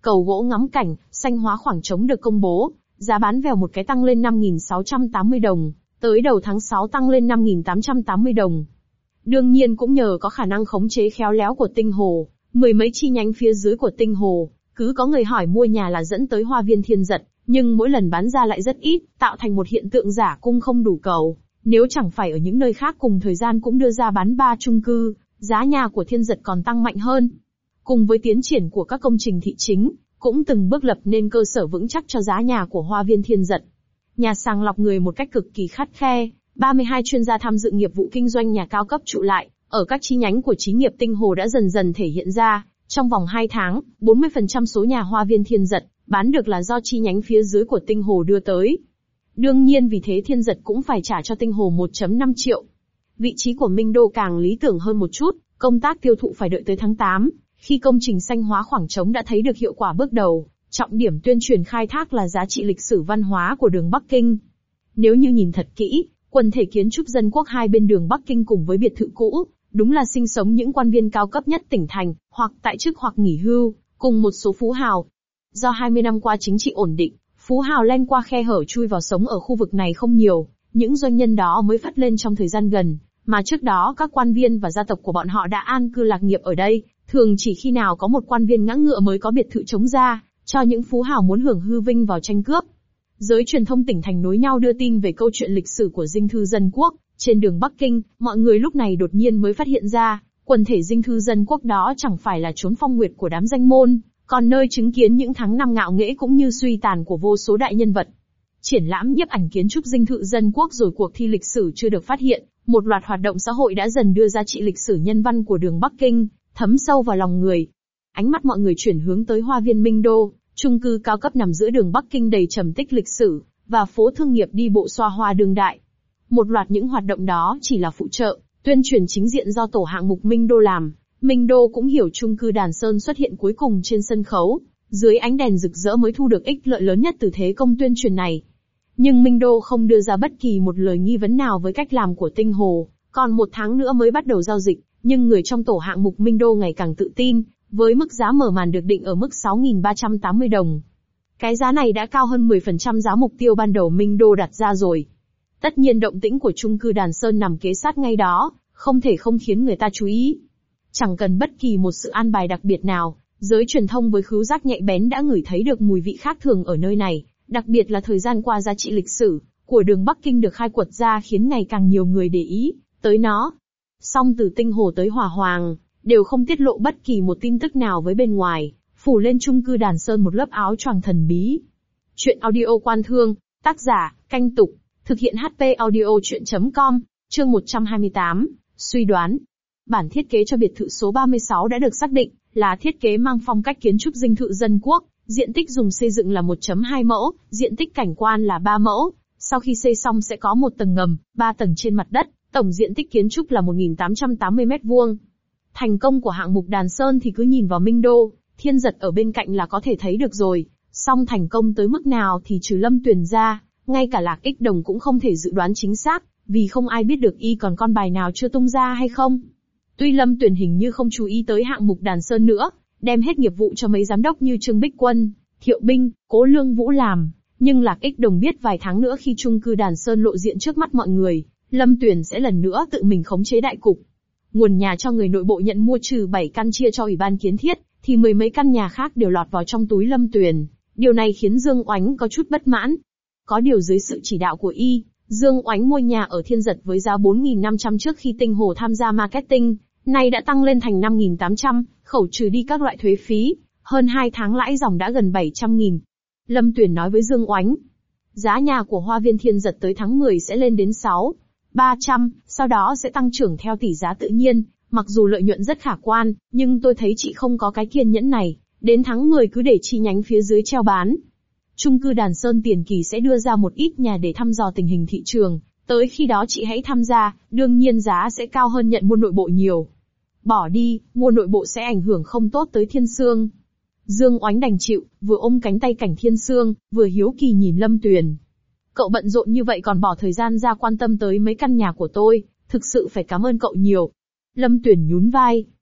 Cầu gỗ ngắm cảnh, xanh hóa khoảng trống được công bố, giá bán vèo một cái tăng lên năm nghìn sáu trăm tám mươi đồng, tới đầu tháng sáu tăng lên năm nghìn tám trăm tám mươi đồng. Đương nhiên cũng nhờ có khả năng khống chế khéo léo của Tinh Hồ, mười mấy chi nhánh phía dưới của Tinh Hồ, cứ có người hỏi mua nhà là dẫn tới Hoa Viên Thiên Giật, nhưng mỗi lần bán ra lại rất ít, tạo thành một hiện tượng giả cung không đủ cầu. Nếu chẳng phải ở những nơi khác cùng thời gian cũng đưa ra bán ba chung cư, giá nhà của Thiên Giật còn tăng mạnh hơn. Cùng với tiến triển của các công trình thị chính, cũng từng bước lập nên cơ sở vững chắc cho giá nhà của Hoa Viên Thiên Giật. Nhà sàng lọc người một cách cực kỳ khắt khe, ba mươi hai chuyên gia tham dự nghiệp vụ kinh doanh nhà cao cấp trụ lại, ở các chi nhánh của xí nghiệp Tinh Hồ đã dần dần thể hiện ra. Trong vòng hai tháng, bốn mươi phần trăm số nhà Hoa Viên Thiên Giật bán được là do chi nhánh phía dưới của Tinh Hồ đưa tới. Đương nhiên vì thế Thiên Giật cũng phải trả cho Tinh Hồ một phẩy năm triệu. Vị trí của Minh Đô càng lý tưởng hơn một chút, công tác tiêu thụ phải đợi tới tháng tám, khi công trình xanh hóa khoảng trống đã thấy được hiệu quả bước đầu. Trọng điểm tuyên truyền khai thác là giá trị lịch sử văn hóa của đường Bắc Kinh. Nếu như nhìn thật kỹ, quần thể kiến trúc dân quốc hai bên đường Bắc Kinh cùng với biệt thự cũ, đúng là sinh sống những quan viên cao cấp nhất tỉnh thành, hoặc tại chức hoặc nghỉ hưu, cùng một số phú hào. Do hai mươi năm qua chính trị ổn định, phú hào len qua khe hở chui vào sống ở khu vực này không nhiều, những doanh nhân đó mới phất lên trong thời gian gần, mà trước đó các quan viên và gia tộc của bọn họ đã an cư lạc nghiệp ở đây, thường chỉ khi nào có một quan viên ngã ngựa mới có biệt thự trống ra, cho những phú hào muốn hưởng hư vinh vào tranh cướp. Giới truyền thông tỉnh thành nối nhau đưa tin về câu chuyện lịch sử của dinh thư dân quốc, trên đường Bắc Kinh, mọi người lúc này đột nhiên mới phát hiện ra, quần thể dinh thư dân quốc đó chẳng phải là chốn phong nguyệt của đám danh môn, còn nơi chứng kiến những tháng năm ngạo nghễ cũng như suy tàn của vô số đại nhân vật. Triển lãm nhiếp ảnh kiến trúc dinh thự dân quốc rồi cuộc thi lịch sử chưa được phát hiện, một loạt hoạt động xã hội đã dần đưa giá trị lịch sử nhân văn của đường Bắc Kinh, thấm sâu vào lòng người. Ánh mắt mọi người chuyển hướng tới Hoa Viên Minh Đô, chung cư cao cấp nằm giữa đường Bắc Kinh đầy trầm tích lịch sử, và phố thương nghiệp đi bộ xoa hoa đương đại. Một loạt những hoạt động đó chỉ là phụ trợ, tuyên truyền chính diện do tổ hạng mục Minh Đô làm. Minh Đô cũng hiểu chung cư Đàn Sơn xuất hiện cuối cùng trên sân khấu, dưới ánh đèn rực rỡ mới thu được ích lợi lớn nhất từ thế công tuyên truyền này. Nhưng Minh Đô không đưa ra bất kỳ một lời nghi vấn nào với cách làm của Tinh Hồ, còn một tháng nữa mới bắt đầu giao dịch, nhưng người trong tổ hạng mục Minh Đô ngày càng tự tin, với mức giá mở màn được định ở mức sáu nghìn ba trăm tám mươi đồng. Cái giá này đã cao hơn mười phần trăm giá mục tiêu ban đầu Minh Đô đặt ra rồi. Tất nhiên động tĩnh của chung cư Đàn Sơn nằm kế sát ngay đó, không thể không khiến người ta chú ý. Chẳng cần bất kỳ một sự an bài đặc biệt nào, giới truyền thông với khứu giác nhạy bén đã ngửi thấy được mùi vị khác thường ở nơi này, đặc biệt là thời gian qua giá trị lịch sử của đường Bắc Kinh được khai quật ra khiến ngày càng nhiều người để ý tới nó. Song từ Tinh Hồ tới Hỏa Hoàng, đều không tiết lộ bất kỳ một tin tức nào với bên ngoài, phủ lên chung cư Đàn Sơn một lớp áo choàng thần bí. Chuyện audio quan thương, tác giả, Canh Tục, thực hiện hát pê audio chuyện chấm com, chương một trăm hai mươi tám, suy đoán. Bản thiết kế cho biệt thự số ba mươi sáu đã được xác định là thiết kế mang phong cách kiến trúc dinh thự dân quốc, diện tích dùng xây dựng là một phẩy hai mẫu, diện tích cảnh quan là ba mẫu, sau khi xây xong sẽ có một tầng ngầm, ba tầng trên mặt đất, tổng diện tích kiến trúc là một nghìn tám trăm tám mươi mét vuông. Thành công của hạng mục Đàn Sơn thì cứ nhìn vào Minh Đô, Thiên Giật ở bên cạnh là có thể thấy được rồi, song thành công tới mức nào thì trừ Lâm Tuyền ra, ngay cả Lạc Ích Đồng cũng không thể dự đoán chính xác, vì không ai biết được y còn con bài nào chưa tung ra hay không. Tuy Lâm Tuyền hình như không chú ý tới hạng mục Đàn Sơn nữa, đem hết nghiệp vụ cho mấy giám đốc như Trương Bích Quân, Thiệu Binh, Cố Lương Vũ làm, nhưng Lạc Ích Đồng biết vài tháng nữa khi chung cư Đàn Sơn lộ diện trước mắt mọi người, Lâm Tuyền sẽ lần nữa tự mình khống chế đại cục. Nguồn nhà cho người nội bộ nhận mua trừ bảy căn chia cho Ủy ban kiến thiết, thì mười mấy căn nhà khác đều lọt vào trong túi Lâm Tuyền. Điều này khiến Dương Oánh có chút bất mãn. Có điều dưới sự chỉ đạo của y, Dương Oánh mua nhà ở Thiên Giật với giá bốn nghìn năm trăm trước khi Tinh Hồ tham gia marketing, nay đã tăng lên thành năm nghìn tám trăm, khẩu trừ đi các loại thuế phí, hơn hai tháng lãi dòng đã gần bảy trăm nghìn. Lâm Tuyền nói với Dương Oánh, giá nhà của Hoa Viên Thiên Giật tới tháng mười sẽ lên đến sáu nghìn ba trăm, sau đó sẽ tăng trưởng theo tỷ giá tự nhiên, mặc dù lợi nhuận rất khả quan, nhưng tôi thấy chị không có cái kiên nhẫn này, đến tháng mười cứ để chi nhánh phía dưới treo bán. Chung cư Đàn Sơn tiền kỳ sẽ đưa ra một ít nhà để thăm dò tình hình thị trường, tới khi đó chị hãy tham gia, đương nhiên giá sẽ cao hơn nhận mua nội bộ nhiều. Bỏ đi, mua nội bộ sẽ ảnh hưởng không tốt tới Thiên Sương. Dương Oánh đành chịu, vừa ôm cánh tay Cảnh Thiên Sương, vừa hiếu kỳ nhìn Lâm Tuyền. Cậu bận rộn như vậy còn bỏ thời gian ra quan tâm tới mấy căn nhà của tôi, thực sự phải cảm ơn cậu nhiều. Lâm Tuyền nhún vai.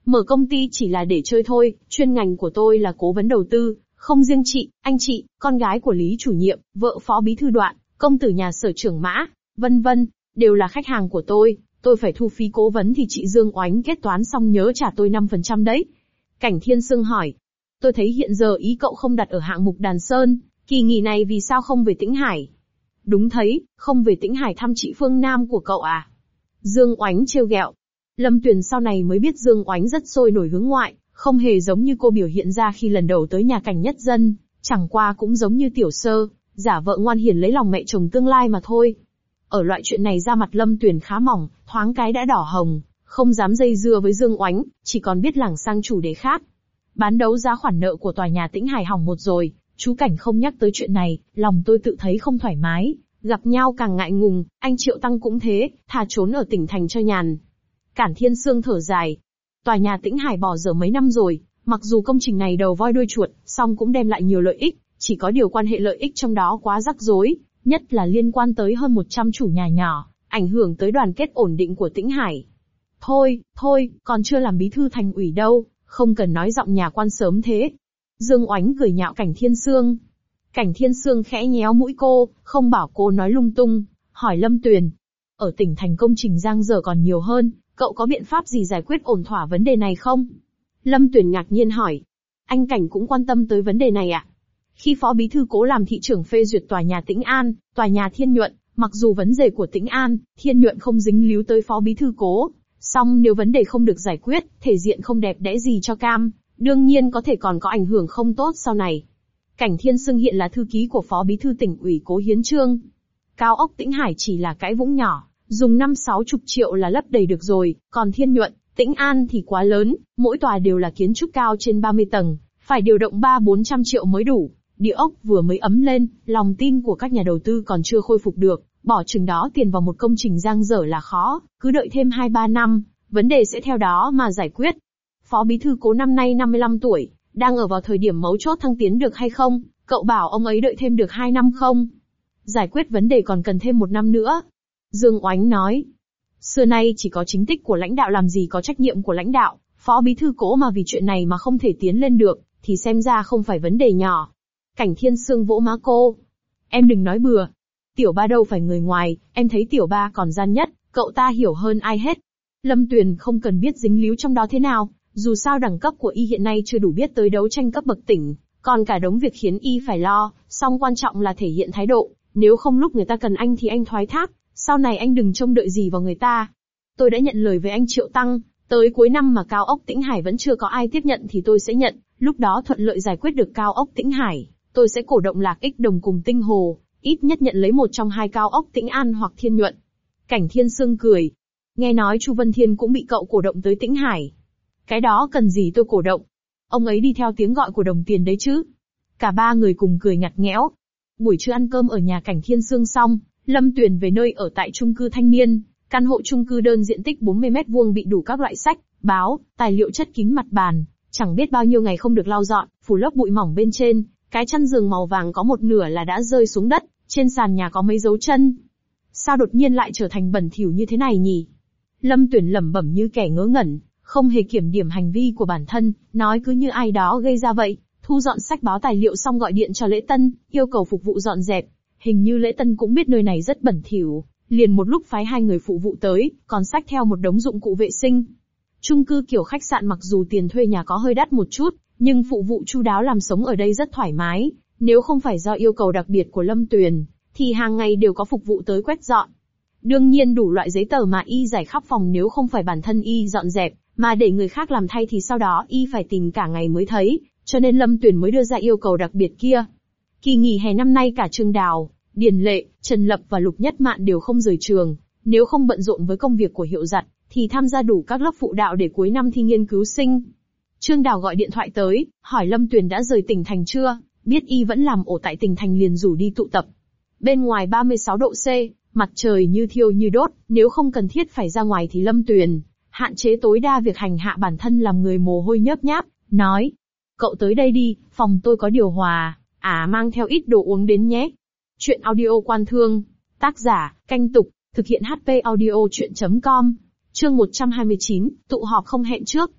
Mở công ty chỉ là để chơi thôi, chuyên ngành của tôi là cố vấn đầu tư, không riêng chị, anh chị, con gái của Lý chủ nhiệm, vợ phó bí thư Đoạn, công tử nhà sở trưởng Mã, vân vân, đều là khách hàng của tôi, tôi phải thu phí cố vấn thì chị Dương Oánh kết toán xong nhớ trả tôi năm phần trăm đấy. Cảnh Thiên Sương hỏi, tôi thấy hiện giờ ý cậu không đặt ở hạng mục Đàn Sơn, kỳ nghỉ này vì sao không về Tĩnh Hải? Đúng thấy, không về Tĩnh Hải thăm chị phương Nam của cậu à? Dương Oánh trêu ghẹo. Lâm Tuyền sau này mới biết Dương Oánh rất sôi nổi hướng ngoại, không hề giống như cô biểu hiện ra khi lần đầu tới nhà Cảnh Nhất Dân, chẳng qua cũng giống như tiểu sơ, giả vợ ngoan hiền lấy lòng mẹ chồng tương lai mà thôi. Ở loại chuyện này da mặt Lâm Tuyền khá mỏng, thoáng cái đã đỏ hồng, không dám dây dưa với Dương Oánh, chỉ còn biết lảng sang chủ đề khác. Bán đấu giá khoản nợ của tòa nhà Tĩnh Hải hỏng một rồi, chú Cảnh không nhắc tới chuyện này, lòng tôi tự thấy không thoải mái, gặp nhau càng ngại ngùng, anh Triệu Tăng cũng thế, thà trốn ở tỉnh thành cho nhàn. Cản Thiên Sương thở dài. Tòa nhà Tĩnh Hải bỏ dở mấy năm rồi, mặc dù công trình này đầu voi đuôi chuột, song cũng đem lại nhiều lợi ích, chỉ có điều quan hệ lợi ích trong đó quá rắc rối, nhất là liên quan tới hơn một trăm chủ nhà nhỏ, ảnh hưởng tới đoàn kết ổn định của Tĩnh Hải. Thôi, thôi, còn chưa làm bí thư thành ủy đâu, không cần nói giọng nhà quan sớm thế. Dương Oánh cười nhạo Cảnh Thiên Sương. Cảnh Thiên Sương khẽ nhéo mũi cô, không bảo cô nói lung tung, hỏi Lâm Tuyền. Ở tỉnh thành công trình dang dở còn nhiều hơn, cậu có biện pháp gì giải quyết ổn thỏa vấn đề này không? Lâm Tuyền ngạc nhiên hỏi. Anh Cảnh cũng quan tâm tới vấn đề này ạ? À? Khi Phó Bí thư Cố làm thị trưởng phê duyệt tòa nhà Tĩnh An, tòa nhà Thiên Nhuận, mặc dù vấn đề của Tĩnh An, Thiên Nhuận không dính líu tới Phó Bí thư Cố, song nếu vấn đề không được giải quyết, thể diện không đẹp đẽ gì cho Cam, đương nhiên có thể còn có ảnh hưởng không tốt sau này. Cảnh Thiên Sương hiện là thư ký của Phó Bí thư tỉnh ủy Cố Hiến Trương. Cao ốc Tĩnh Hải chỉ là cái vũng nhỏ, dùng năm sáu chục triệu là lấp đầy được rồi, còn Thiên Nhuận, Tĩnh An thì quá lớn, mỗi tòa đều là kiến trúc cao trên ba mươi tầng, phải điều động ba bốn trăm triệu mới đủ. Địa ốc vừa mới ấm lên, lòng tin của các nhà đầu tư còn chưa khôi phục được, bỏ chừng đó tiền vào một công trình dang dở là khó, cứ đợi thêm hai ba năm, vấn đề sẽ theo đó mà giải quyết. Phó Bí thư Cố năm nay năm mươi lăm tuổi, đang ở vào thời điểm mấu chốt thăng tiến được hay không, cậu bảo ông ấy đợi thêm được hai năm không? Giải quyết vấn đề còn cần thêm một năm nữa. Dương Oánh nói, xưa nay chỉ có chính tích của lãnh đạo làm gì có trách nhiệm của lãnh đạo, Phó Bí thư Cố mà vì chuyện này mà không thể tiến lên được, thì xem ra không phải vấn đề nhỏ. Cảnh Thiên Sương vỗ má cô. Em đừng nói bừa. Tiểu ba đâu phải người ngoài, em thấy tiểu ba còn gian nhất, cậu ta hiểu hơn ai hết. Lâm Tuyền không cần biết dính líu trong đó thế nào, dù sao đẳng cấp của y hiện nay chưa đủ biết tới đấu tranh cấp bậc tỉnh, còn cả đống việc khiến y phải lo, song quan trọng là thể hiện thái độ, nếu không lúc người ta cần anh thì anh thoái thác, sau này anh đừng trông đợi gì vào người ta. Tôi đã nhận lời với anh Triệu Tăng, tới cuối năm mà cao ốc Tĩnh Hải vẫn chưa có ai tiếp nhận thì tôi sẽ nhận, lúc đó thuận lợi giải quyết được cao ốc Tĩnh Hải. Tôi sẽ cổ động Lạc Ích Đồng cùng Tinh Hồ, ít nhất nhận lấy một trong hai cao ốc Tĩnh An hoặc Thiên Nhuận. Cảnh Thiên Sương cười. Nghe nói Chu Vân Thiên cũng bị cậu cổ động tới Tĩnh Hải. Cái đó cần gì tôi cổ động? Ông ấy đi theo tiếng gọi của đồng tiền đấy chứ. Cả ba người cùng cười ngặt nghẽo. Buổi trưa ăn cơm ở nhà Cảnh Thiên Sương xong, Lâm Tuyền về nơi ở tại chung cư Thanh Niên. Căn hộ chung cư đơn diện tích bốn mươi mét vuông bị đủ các loại sách, báo, tài liệu chất kín mặt bàn. Chẳng biết bao nhiêu ngày không được lau dọn, phủ lớp bụi mỏng bên trên. Cái chăn giường màu vàng có một nửa là đã rơi xuống đất, trên sàn nhà có mấy dấu chân. Sao đột nhiên lại trở thành bẩn thỉu như thế này nhỉ? Lâm Tuyền lẩm bẩm như kẻ ngớ ngẩn, không hề kiểm điểm hành vi của bản thân, nói cứ như ai đó gây ra vậy. Thu dọn sách báo tài liệu xong gọi điện cho Lễ Tân, yêu cầu phục vụ dọn dẹp. Hình như Lễ Tân cũng biết nơi này rất bẩn thỉu, liền một lúc phái hai người phụ vụ tới, còn xách theo một đống dụng cụ vệ sinh. Chung cư kiểu khách sạn mặc dù tiền thuê nhà có hơi đắt một chút, nhưng phụ vụ chu đáo làm sống ở đây rất thoải mái, nếu không phải do yêu cầu đặc biệt của Lâm Tuyền, thì hàng ngày đều có phục vụ tới quét dọn. Đương nhiên đủ loại giấy tờ mà y giải khắp phòng nếu không phải bản thân y dọn dẹp, mà để người khác làm thay thì sau đó y phải tìm cả ngày mới thấy, cho nên Lâm Tuyền mới đưa ra yêu cầu đặc biệt kia. Kỳ nghỉ hè năm nay cả Trương Đào, Điền Lệ, Trần Lập và Lục Nhất Mạn đều không rời trường, nếu không bận rộn với công việc của hiệu giặt, thì tham gia đủ các lớp phụ đạo để cuối năm thi nghiên cứu sinh. Trương Đào gọi điện thoại tới, hỏi Lâm Tuyền đã rời tỉnh thành chưa, biết y vẫn làm ổ tại tỉnh thành liền rủ đi tụ tập. Bên ngoài ba mươi sáu độ C, mặt trời như thiêu như đốt, nếu không cần thiết phải ra ngoài thì Lâm Tuyền hạn chế tối đa việc hành hạ bản thân làm người mồ hôi nhớp nháp, nói: cậu tới đây đi, phòng tôi có điều hòa, à mang theo ít đồ uống đến nhé. Chuyện audio Quan Thương, tác giả, Canh Tục, thực hiện hát pê audio chuyện chấm com, chương một trăm hai mươi chín, tụ họp không hẹn trước.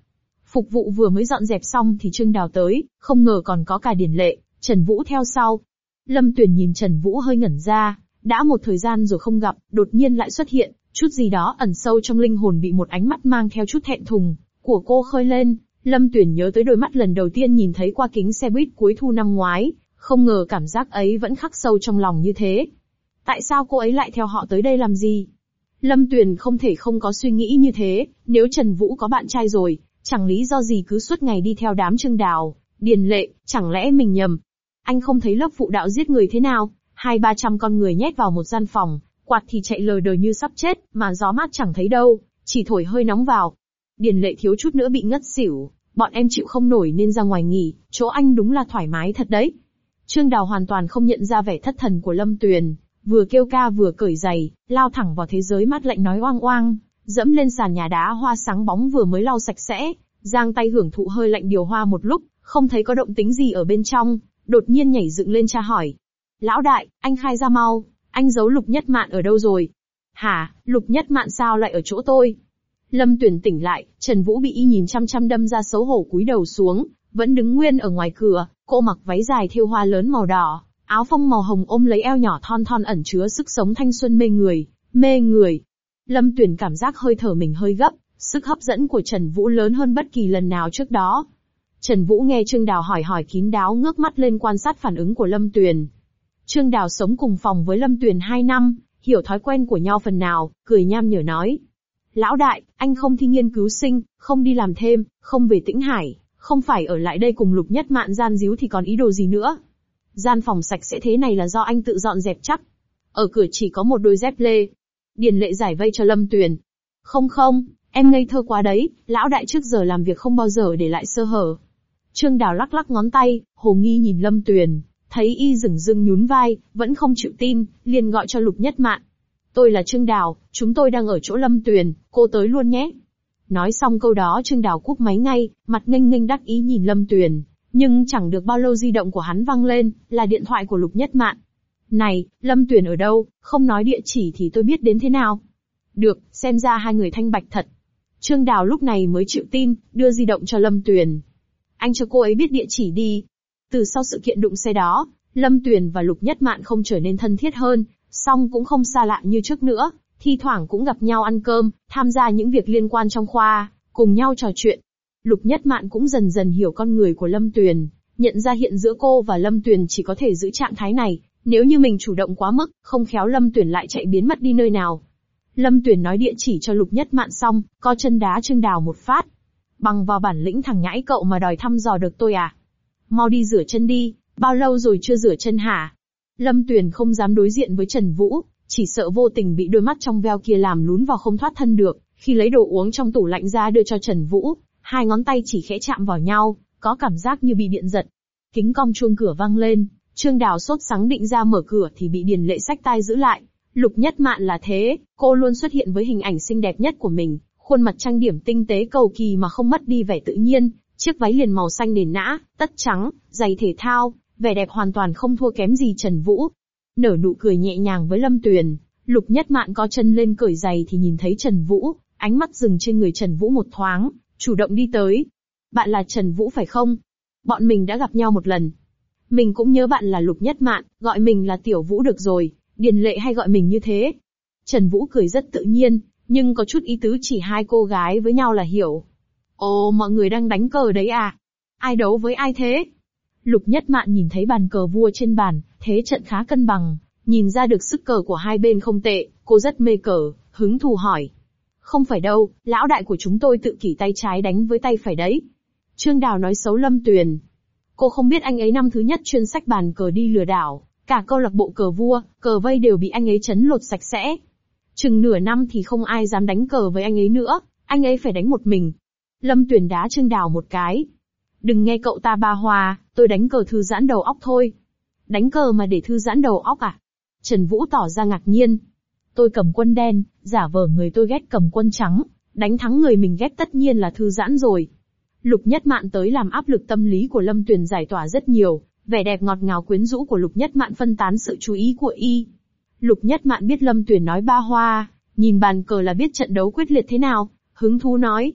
Phục vụ vừa mới dọn dẹp xong thì Trương Đào tới, không ngờ còn có cả Điền Lệ, Trần Vũ theo sau. Lâm Tuyền nhìn Trần Vũ hơi ngẩn ra, đã một thời gian rồi không gặp, đột nhiên lại xuất hiện, chút gì đó ẩn sâu trong linh hồn bị một ánh mắt mang theo chút thẹn thùng của cô khơi lên. Lâm Tuyền nhớ tới đôi mắt lần đầu tiên nhìn thấy qua kính xe buýt cuối thu năm ngoái, không ngờ cảm giác ấy vẫn khắc sâu trong lòng như thế. Tại sao cô ấy lại theo họ tới đây làm gì? Lâm Tuyền không thể không có suy nghĩ như thế, nếu Trần Vũ có bạn trai rồi, chẳng lý do gì cứ suốt ngày đi theo đám Trương Đào, Điền Lệ, chẳng lẽ mình nhầm? Anh không thấy lớp phụ đạo giết người thế nào, hai ba trăm con người nhét vào một gian phòng, quạt thì chạy lờ đờ như sắp chết, mà gió mát chẳng thấy đâu, chỉ thổi hơi nóng vào. Điền Lệ thiếu chút nữa bị ngất xỉu, bọn em chịu không nổi nên ra ngoài nghỉ, chỗ anh đúng là thoải mái thật đấy. Trương Đào hoàn toàn không nhận ra vẻ thất thần của Lâm Tuyền, vừa kêu ca vừa cởi giày, lao thẳng vào thế giới mát lạnh nói oang oang, dẫm lên sàn nhà đá hoa sáng bóng vừa mới lau sạch sẽ, giang tay hưởng thụ hơi lạnh điều hòa một lúc, không thấy có động tĩnh gì ở bên trong, đột nhiên nhảy dựng lên tra hỏi. Lão đại, anh khai ra mau, anh giấu Lục Nhất Mạn ở đâu rồi? Hả, Lục Nhất Mạn sao lại ở chỗ tôi? Lâm Tuyền tỉnh lại, Trần Vũ bị y nhìn chăm chăm đâm ra xấu hổ cúi đầu xuống, vẫn đứng nguyên ở ngoài cửa, cô mặc váy dài thêu hoa lớn màu đỏ, áo phông màu hồng ôm lấy eo nhỏ thon thon ẩn chứa sức sống thanh xuân mê người, mê người. Lâm Tuyền cảm giác hơi thở mình hơi gấp, sức hấp dẫn của Trần Vũ lớn hơn bất kỳ lần nào trước đó. Trần Vũ nghe Trương Đào hỏi hỏi kín đáo ngước mắt lên quan sát phản ứng của Lâm Tuyền. Trương Đào sống cùng phòng với Lâm Tuyền hai năm, hiểu thói quen của nhau phần nào, cười nham nhở nói. Lão đại, anh không thi nghiên cứu sinh, không đi làm thêm, không về Tĩnh Hải, không phải ở lại đây cùng Lục Nhất Mạn gian díu thì còn ý đồ gì nữa. Gian phòng sạch sẽ thế này là do anh tự dọn dẹp chắc. Ở cửa chỉ có một đôi dép lê. Điền Lệ giải vây cho Lâm Tuyền. Không không, em ngây thơ quá đấy, lão đại trước giờ làm việc không bao giờ để lại sơ hở. Trương Đào lắc lắc ngón tay, hồ nghi nhìn Lâm Tuyền, thấy y dửng dưng nhún vai, vẫn không chịu tin, liền gọi cho Lục Nhất Mạn. Tôi là Trương Đào, chúng tôi đang ở chỗ Lâm Tuyền, cô tới luôn nhé. Nói xong câu đó Trương Đào cúp máy ngay, mặt nghênh nghênh đắc ý nhìn Lâm Tuyền, nhưng chẳng được bao lâu di động của hắn vang lên, là điện thoại của Lục Nhất Mạn. Này, Lâm Tuyền ở đâu, không nói địa chỉ thì tôi biết đến thế nào. Được, xem ra hai người thanh bạch thật. Trương Đào lúc này mới chịu tin, đưa di động cho Lâm Tuyền. Anh cho cô ấy biết địa chỉ đi. Từ sau sự kiện đụng xe đó, Lâm Tuyền và Lục Nhất Mạn không trở nên thân thiết hơn, song cũng không xa lạ như trước nữa, thi thoảng cũng gặp nhau ăn cơm, tham gia những việc liên quan trong khoa, cùng nhau trò chuyện. Lục Nhất Mạn cũng dần dần hiểu con người của Lâm Tuyền, nhận ra hiện giữa cô và Lâm Tuyền chỉ có thể giữ trạng thái này, nếu như mình chủ động quá mức, không khéo Lâm Tuyền lại chạy biến mất đi nơi nào. Lâm Tuyền nói địa chỉ cho Lục Nhất Mạn xong, co chân đá Trương Đào một phát. Bằng vào bản lĩnh thằng nhãi cậu mà đòi thăm dò được tôi à? Mau đi rửa chân đi, bao lâu rồi chưa rửa chân hả? Lâm Tuyền không dám đối diện với Trần Vũ, chỉ sợ vô tình bị đôi mắt trong veo kia làm lún vào không thoát thân được, khi lấy đồ uống trong tủ lạnh ra đưa cho Trần Vũ, hai ngón tay chỉ khẽ chạm vào nhau, có cảm giác như bị điện giật. Kính cong chuông cửa vang lên, Trương Đào sốt sắng định ra mở cửa thì bị Điền Lệ xách tay giữ lại. Lục Nhất Mạn là thế, cô luôn xuất hiện với hình ảnh xinh đẹp nhất của mình, khuôn mặt trang điểm tinh tế cầu kỳ mà không mất đi vẻ tự nhiên, chiếc váy liền màu xanh nền nã, tất trắng, giày thể thao, vẻ đẹp hoàn toàn không thua kém gì Trần Vũ. Nở nụ cười nhẹ nhàng với Lâm Tuyền, Lục Nhất Mạn co chân lên cởi giày thì nhìn thấy Trần Vũ, ánh mắt dừng trên người Trần Vũ một thoáng, chủ động đi tới. Bạn là Trần Vũ phải không? Bọn mình đã gặp nhau một lần. Mình cũng nhớ bạn là Lục Nhất Mạn, gọi mình là Tiểu Vũ được rồi, Điền Lệ hay gọi mình như thế. Trần Vũ cười rất tự nhiên, nhưng có chút ý tứ chỉ hai cô gái với nhau là hiểu. Ồ, mọi người đang đánh cờ đấy à? Ai đấu với ai thế? Lục Nhất Mạn nhìn thấy bàn cờ vua trên bàn, thế trận khá cân bằng, nhìn ra được sức cờ của hai bên không tệ, cô rất mê cờ, hứng thú hỏi. Không phải đâu, lão đại của chúng tôi tự kỷ tay trái đánh với tay phải đấy. Trương Đào nói xấu Lâm Tuyền. Cô không biết anh ấy năm thứ nhất chuyên sách bàn cờ đi lừa đảo, cả câu lạc bộ cờ vua, cờ vây đều bị anh ấy trấn lột sạch sẽ. Chừng nửa năm thì không ai dám đánh cờ với anh ấy nữa, anh ấy phải đánh một mình. Lâm Tuyền đá Trương Đào một cái. Đừng nghe cậu ta ba hoa, tôi đánh cờ thư giãn đầu óc thôi. Đánh cờ mà để thư giãn đầu óc à? Trần Vũ tỏ ra ngạc nhiên. Tôi cầm quân đen, giả vờ người tôi ghét cầm quân trắng, đánh thắng người mình ghét tất nhiên là thư giãn rồi. Lục Nhất Mạn tới làm áp lực tâm lý của Lâm Tuyền giải tỏa rất nhiều, vẻ đẹp ngọt ngào quyến rũ của Lục Nhất Mạn phân tán sự chú ý của y. Lục Nhất Mạn biết Lâm Tuyền nói ba hoa, nhìn bàn cờ là biết trận đấu quyết liệt thế nào, hứng thú nói.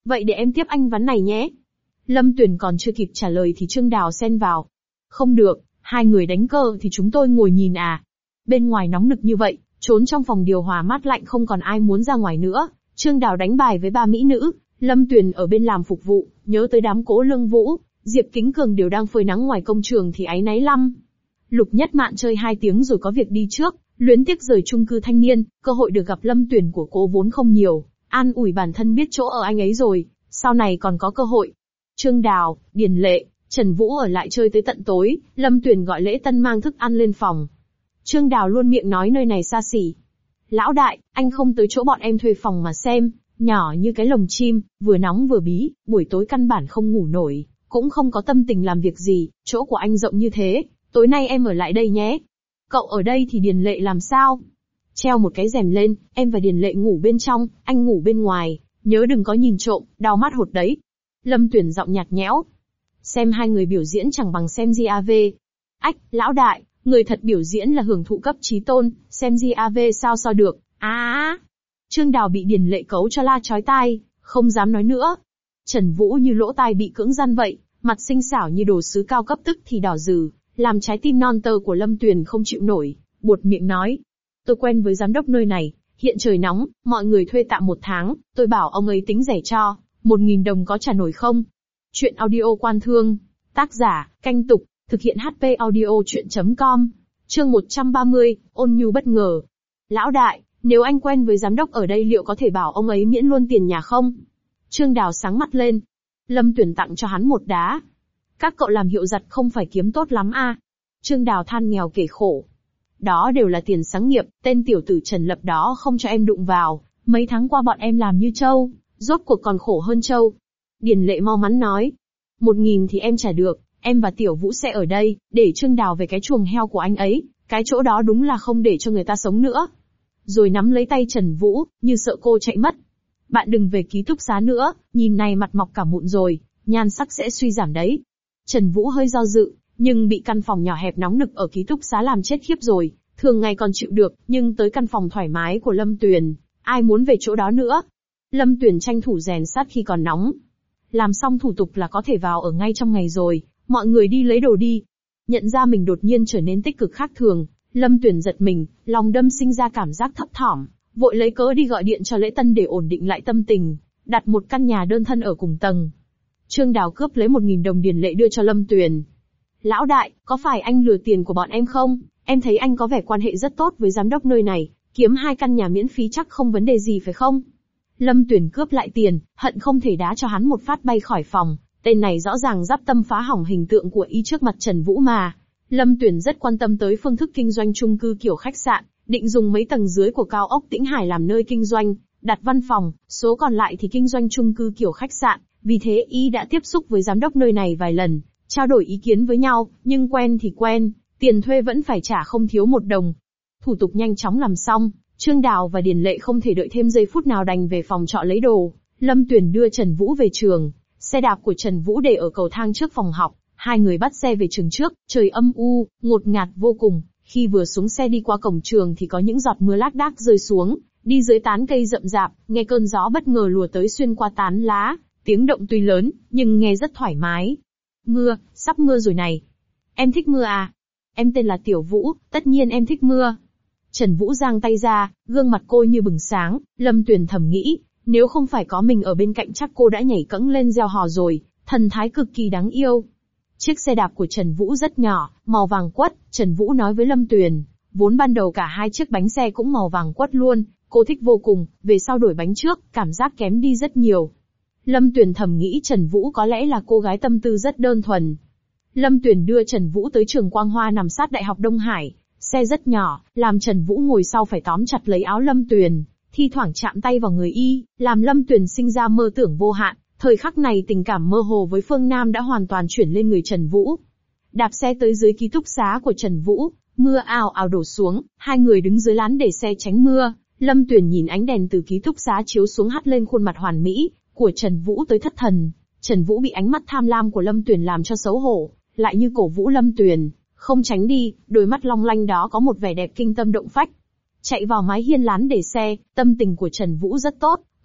Vậy để em tiếp anh ván này nhé. Lâm Tuyền còn chưa kịp trả lời thì Trương Đào xen vào. Không được, hai người đánh cờ thì chúng tôi ngồi nhìn à. Bên ngoài nóng nực như vậy, trốn trong phòng điều hòa mát lạnh không còn ai muốn ra ngoài nữa. Trương Đào đánh bài với ba mỹ nữ, Lâm Tuyền ở bên làm phục vụ, nhớ tới đám Cố Lương Vũ, Diệp Kính Cường đều đang phơi nắng ngoài công trường thì áy náy lắm. Lục Nhất Mạn chơi hai tiếng rồi có việc đi trước, luyến tiếc rời chung cư thanh niên, cơ hội được gặp Lâm Tuyền của cô vốn không nhiều, an ủi bản thân biết chỗ ở anh ấy rồi, sau này còn có cơ hội. Trương Đào, Điền Lệ, Trần Vũ ở lại chơi tới tận tối, Lâm Tuyền gọi lễ tân mang thức ăn lên phòng. Trương Đào luôn miệng nói nơi này xa xỉ. Lão đại, anh không tới chỗ bọn em thuê phòng mà xem, nhỏ như cái lồng chim, vừa nóng vừa bí, buổi tối căn bản không ngủ nổi, cũng không có tâm tình làm việc gì, chỗ của anh rộng như thế, tối nay em ở lại đây nhé. Cậu ở đây thì Điền Lệ làm sao? Treo một cái rèm lên, em và Điền Lệ ngủ bên trong, anh ngủ bên ngoài, nhớ đừng có nhìn trộm, đau mắt hột đấy. Lâm Tuyền giọng nhạt nhẽo. Xem hai người biểu diễn chẳng bằng xem gi a vê. Ách, lão đại, người thật biểu diễn là hưởng thụ cấp chí tôn, xem gi a vê sao so được, á á. Trương Đào bị Điền Lệ cấu cho la chói tai, không dám nói nữa. Trần Vũ như lỗ tai bị cưỡng gian vậy, mặt xinh xảo như đồ sứ cao cấp tức thì đỏ rừ, làm trái tim non tơ của Lâm Tuyền không chịu nổi, buột miệng nói. Tôi quen với giám đốc nơi này, hiện trời nóng, mọi người thuê tạm một tháng, tôi bảo ông ấy tính rẻ cho, một nghìn đồng có trả nổi không? Chuyện audio Quan Thương, tác giả, Canh Tục, thực hiện hát pê audio chuyện chấm com, chương một trăm ba mươi, ôn nhu bất ngờ. Lão đại, nếu anh quen với giám đốc ở đây liệu có thể bảo ông ấy miễn luôn tiền nhà không? Trương Đào sáng mắt lên. Lâm Tuyền tặng cho hắn một đá. Các cậu làm hiệu giặt không phải kiếm tốt lắm à? Trương Đào than nghèo kể khổ. Đó đều là tiền sáng nghiệp, tên tiểu tử Trần Lập đó không cho em đụng vào, mấy tháng qua bọn em làm như trâu, rốt cuộc còn khổ hơn trâu. Điền Lệ mau mắn nói. Một nghìn thì em trả được, em và Tiểu Vũ sẽ ở đây, để Trương Đào về cái chuồng heo của anh ấy, cái chỗ đó đúng là không để cho người ta sống nữa. Rồi nắm lấy tay Trần Vũ, như sợ cô chạy mất. Bạn đừng về ký túc xá nữa, nhìn này mặt mọc cả mụn rồi, nhan sắc sẽ suy giảm đấy. Trần Vũ hơi do dự, nhưng bị căn phòng nhỏ hẹp nóng nực ở ký túc xá làm chết khiếp rồi, thường ngày còn chịu được, nhưng tới căn phòng thoải mái của Lâm Tuyền, ai muốn về chỗ đó nữa. Lâm Tuyền tranh thủ rèn sát khi còn nóng. Làm xong thủ tục là có thể vào ở ngay trong ngày rồi, mọi người đi lấy đồ đi. Nhận ra mình đột nhiên trở nên tích cực khác thường, Lâm Tuyền giật mình, lòng đâm sinh ra cảm giác thấp thỏm, vội lấy cớ đi gọi điện cho lễ tân để ổn định lại tâm tình, đặt một căn nhà đơn thân ở cùng tầng. Trương Đào cướp lấy một nghìn đồng Điền Lệ đưa cho Lâm Tuyền. Lão đại, có phải anh lừa tiền của bọn em không? Em thấy anh có vẻ quan hệ rất tốt với giám đốc nơi này, kiếm hai căn nhà miễn phí chắc không vấn đề gì phải không? Lâm Tuyền cướp lại tiền, hận không thể đá cho hắn một phát bay khỏi phòng, tên này rõ ràng dắp tâm phá hỏng hình tượng của y trước mặt Trần Vũ mà. Lâm Tuyền rất quan tâm tới phương thức kinh doanh chung cư kiểu khách sạn, định dùng mấy tầng dưới của cao ốc Tĩnh Hải làm nơi kinh doanh, đặt văn phòng, số còn lại thì kinh doanh chung cư kiểu khách sạn, vì thế y đã tiếp xúc với giám đốc nơi này vài lần, trao đổi ý kiến với nhau, nhưng quen thì quen, tiền thuê vẫn phải trả không thiếu một đồng. Thủ tục nhanh chóng làm xong, Trương Đào và Điền Lệ không thể đợi thêm giây phút nào đành về phòng trọ lấy đồ. Lâm Tuyền đưa Trần Vũ về trường, xe đạp của Trần Vũ để ở cầu thang trước phòng học, hai người bắt xe về trường trước, trời âm u, ngột ngạt vô cùng. Khi vừa xuống xe đi qua cổng trường thì có những giọt mưa lác đác rơi xuống, đi dưới tán cây rậm rạp, nghe cơn gió bất ngờ lùa tới xuyên qua tán lá, tiếng động tuy lớn, nhưng nghe rất thoải mái. Mưa, sắp mưa rồi này. Em thích mưa à? Em tên là Tiểu Vũ, tất nhiên em thích mưa. Trần Vũ giang tay ra, gương mặt cô như bừng sáng, Lâm Tuyền thầm nghĩ, nếu không phải có mình ở bên cạnh chắc cô đã nhảy cẫng lên reo hò rồi, thần thái cực kỳ đáng yêu. Chiếc xe đạp của Trần Vũ rất nhỏ, màu vàng quất, Trần Vũ nói với Lâm Tuyền, vốn ban đầu cả hai chiếc bánh xe cũng màu vàng quất luôn, cô thích vô cùng, về sau đổi bánh trước, cảm giác kém đi rất nhiều. Lâm Tuyền thầm nghĩ Trần Vũ có lẽ là cô gái tâm tư rất đơn thuần. Lâm Tuyền đưa Trần Vũ tới trường Quang Hoa nằm sát Đại học Đông Hải, xe rất nhỏ, làm Trần Vũ ngồi sau phải tóm chặt lấy áo Lâm Tuyền, thi thoảng chạm tay vào người y, làm Lâm Tuyền sinh ra mơ tưởng vô hạn. Thời khắc này tình cảm mơ hồ với Phương Nam đã hoàn toàn chuyển lên người Trần Vũ. Đạp xe tới dưới ký túc xá của Trần Vũ, mưa ào ào đổ xuống, hai người đứng dưới lán để xe tránh mưa. Lâm Tuyền nhìn ánh đèn từ ký túc xá chiếu xuống hắt lên khuôn mặt hoàn mỹ của Trần Vũ tới thất thần. Trần Vũ bị ánh mắt tham lam của Lâm Tuyền làm cho xấu hổ, lại như cổ vũ Lâm Tuyền, không tránh đi, đôi mắt long lanh đó có một vẻ đẹp kinh tâm động phách. Chạy vào mái hiên lán để xe, tâm tình của Trần Vũ rất tốt,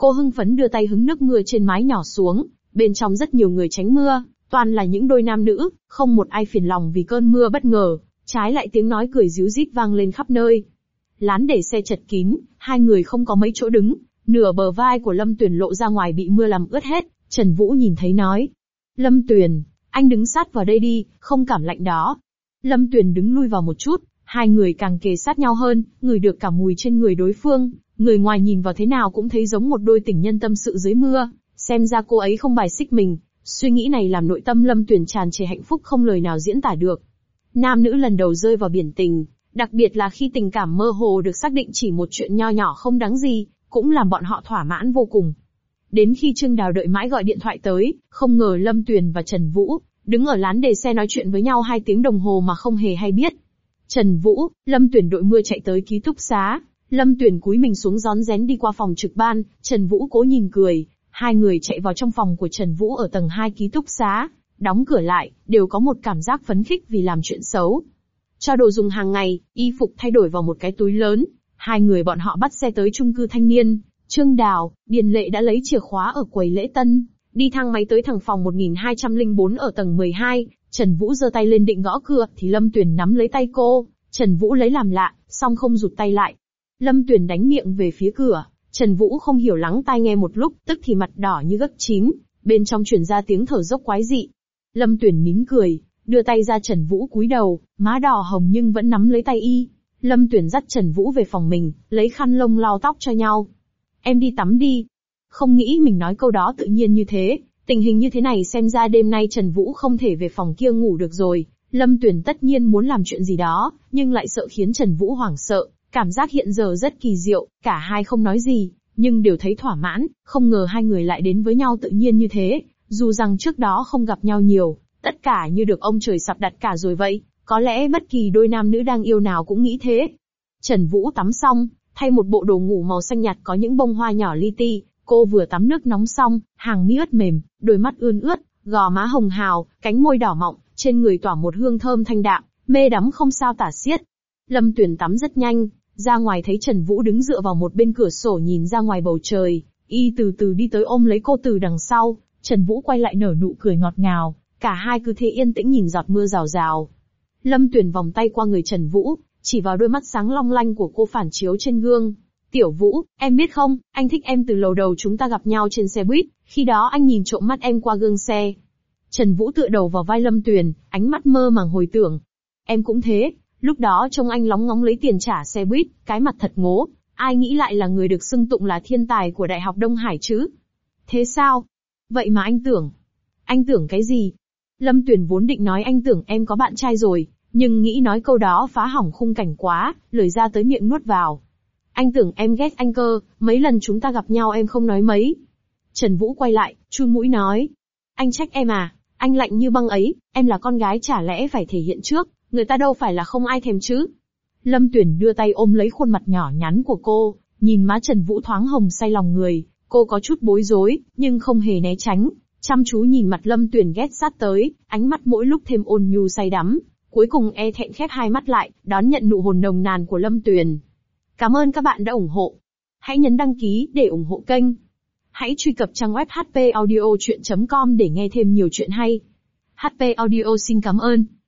Cô hưng phấn đưa tay hứng nước mưa trên mái nhỏ xuống, bên trong rất nhiều người tránh mưa, toàn là những đôi nam nữ, không một ai phiền lòng vì cơn mưa bất ngờ, trái lại tiếng nói cười ríu rít vang lên khắp nơi. Lán để xe chật kín, hai người không có mấy chỗ đứng, nửa bờ vai của Lâm Tuyền lộ ra ngoài bị mưa làm ướt hết. Trần Vũ nhìn thấy nói: Lâm Tuyền, anh đứng sát vào đây đi, không cảm lạnh đó. Lâm Tuyền đứng lui vào một chút, hai người càng kề sát nhau hơn, ngửi được cả mùi trên người đối phương, người ngoài nhìn vào thế nào cũng thấy giống một đôi tình nhân tâm sự dưới mưa, xem ra cô ấy không bài xích mình. Suy nghĩ này làm nội tâm Lâm Tuyền tràn trề hạnh phúc không lời nào diễn tả được. Nam nữ lần đầu rơi vào biển tình, đặc biệt là khi tình cảm mơ hồ được xác định chỉ một chuyện nho nhỏ không đáng gì, cũng làm bọn họ thỏa mãn vô cùng. Đến khi Trương Đào đợi mãi gọi điện thoại tới, không ngờ Lâm Tuyền và Trần Vũ đứng ở lán đề xe nói chuyện với nhau hai tiếng đồng hồ mà không hề hay biết. Trần Vũ, Lâm Tuyền đội mưa chạy tới ký túc xá, Lâm Tuyền cúi mình xuống rón rén đi qua phòng trực ban, Trần Vũ cố nhìn cười, hai người chạy vào trong phòng của Trần Vũ ở tầng hai ký túc xá, đóng cửa lại, đều có một cảm giác phấn khích vì làm chuyện xấu. Cho đồ dùng hàng ngày, y phục thay đổi vào một cái túi lớn, hai người bọn họ bắt xe tới chung cư thanh niên. Trương Đào, Điền Lệ đã lấy chìa khóa ở quầy lễ tân, đi thang máy tới thẳng phòng một nghìn hai trăm lẻ bốn ở tầng mười hai, Trần Vũ giơ tay lên định gõ cửa thì Lâm Tuyền nắm lấy tay cô, Trần Vũ lấy làm lạ, song không rụt tay lại. Lâm Tuyền đánh miệng về phía cửa, Trần Vũ không hiểu lắng tai nghe một lúc, tức thì mặt đỏ như gấc chín, bên trong truyền ra tiếng thở dốc quái dị. Lâm Tuyền nín cười, đưa tay ra Trần Vũ cúi đầu, má đỏ hồng nhưng vẫn nắm lấy tay y. Lâm Tuyền dắt Trần Vũ về phòng mình, lấy khăn lông lau tóc cho nhau. Em đi tắm đi. Không nghĩ mình nói câu đó tự nhiên như thế, tình hình như thế này xem ra đêm nay Trần Vũ không thể về phòng kia ngủ được rồi. Lâm Tuyền tất nhiên muốn làm chuyện gì đó, nhưng lại sợ khiến Trần Vũ hoảng sợ, cảm giác hiện giờ rất kỳ diệu, cả hai không nói gì, nhưng đều thấy thỏa mãn, không ngờ hai người lại đến với nhau tự nhiên như thế, dù rằng trước đó không gặp nhau nhiều, tất cả như được ông trời sắp đặt cả rồi vậy, có lẽ bất kỳ đôi nam nữ đang yêu nào cũng nghĩ thế. Trần Vũ tắm xong, thay một bộ đồ ngủ màu xanh nhạt có những bông hoa nhỏ li ti, cô vừa tắm nước nóng xong, hàng mi ướt mềm, đôi mắt ươn ướt, gò má hồng hào, cánh môi đỏ mọng, trên người tỏa một hương thơm thanh đạm, mê đắm không sao tả xiết. Lâm Tuyền tắm rất nhanh, ra ngoài thấy Trần Vũ đứng dựa vào một bên cửa sổ nhìn ra ngoài bầu trời, y từ từ đi tới ôm lấy cô từ đằng sau, Trần Vũ quay lại nở nụ cười ngọt ngào, cả hai cứ thế yên tĩnh nhìn giọt mưa rào rào. Lâm Tuyền vòng tay qua người Trần Vũ, chỉ vào đôi mắt sáng long lanh của cô phản chiếu trên gương. Tiểu Vũ, em biết không, anh thích em từ lâu đầu chúng ta gặp nhau trên xe buýt, khi đó anh nhìn trộm mắt em qua gương xe. Trần Vũ tựa đầu vào vai Lâm Tuyền, ánh mắt mơ màng hồi tưởng. Em cũng thế, lúc đó trông anh lóng ngóng lấy tiền trả xe buýt, cái mặt thật ngố, ai nghĩ lại là người được xưng tụng là thiên tài của Đại học Đông Hải chứ. Thế sao? Vậy mà anh tưởng. Anh tưởng cái gì? Lâm Tuyền vốn định nói anh tưởng em có bạn trai rồi, nhưng nghĩ nói câu đó phá hỏng khung cảnh quá, lời ra tới miệng nuốt vào. Anh tưởng em ghét anh cơ, mấy lần chúng ta gặp nhau em không nói mấy. Trần Vũ quay lại, chun mũi nói. Anh trách em à, anh lạnh như băng ấy, em là con gái chả lẽ phải thể hiện trước, người ta đâu phải là không ai thèm chứ. Lâm Tuyền đưa tay ôm lấy khuôn mặt nhỏ nhắn của cô, nhìn má Trần Vũ thoáng hồng say lòng người, cô có chút bối rối, nhưng không hề né tránh, chăm chú nhìn mặt Lâm Tuyền ghét sát tới, ánh mắt mỗi lúc thêm ôn nhu say đắm, cuối cùng e thẹn khép hai mắt lại, đón nhận nụ hôn nồng nàn của Lâm Tuyền. Cảm ơn các bạn đã ủng hộ. Hãy nhấn đăng ký để ủng hộ kênh. Hãy truy cập trang web h p audio chuyện chấm com để nghe thêm nhiều chuyện hay. hát pê Audio xin cảm ơn.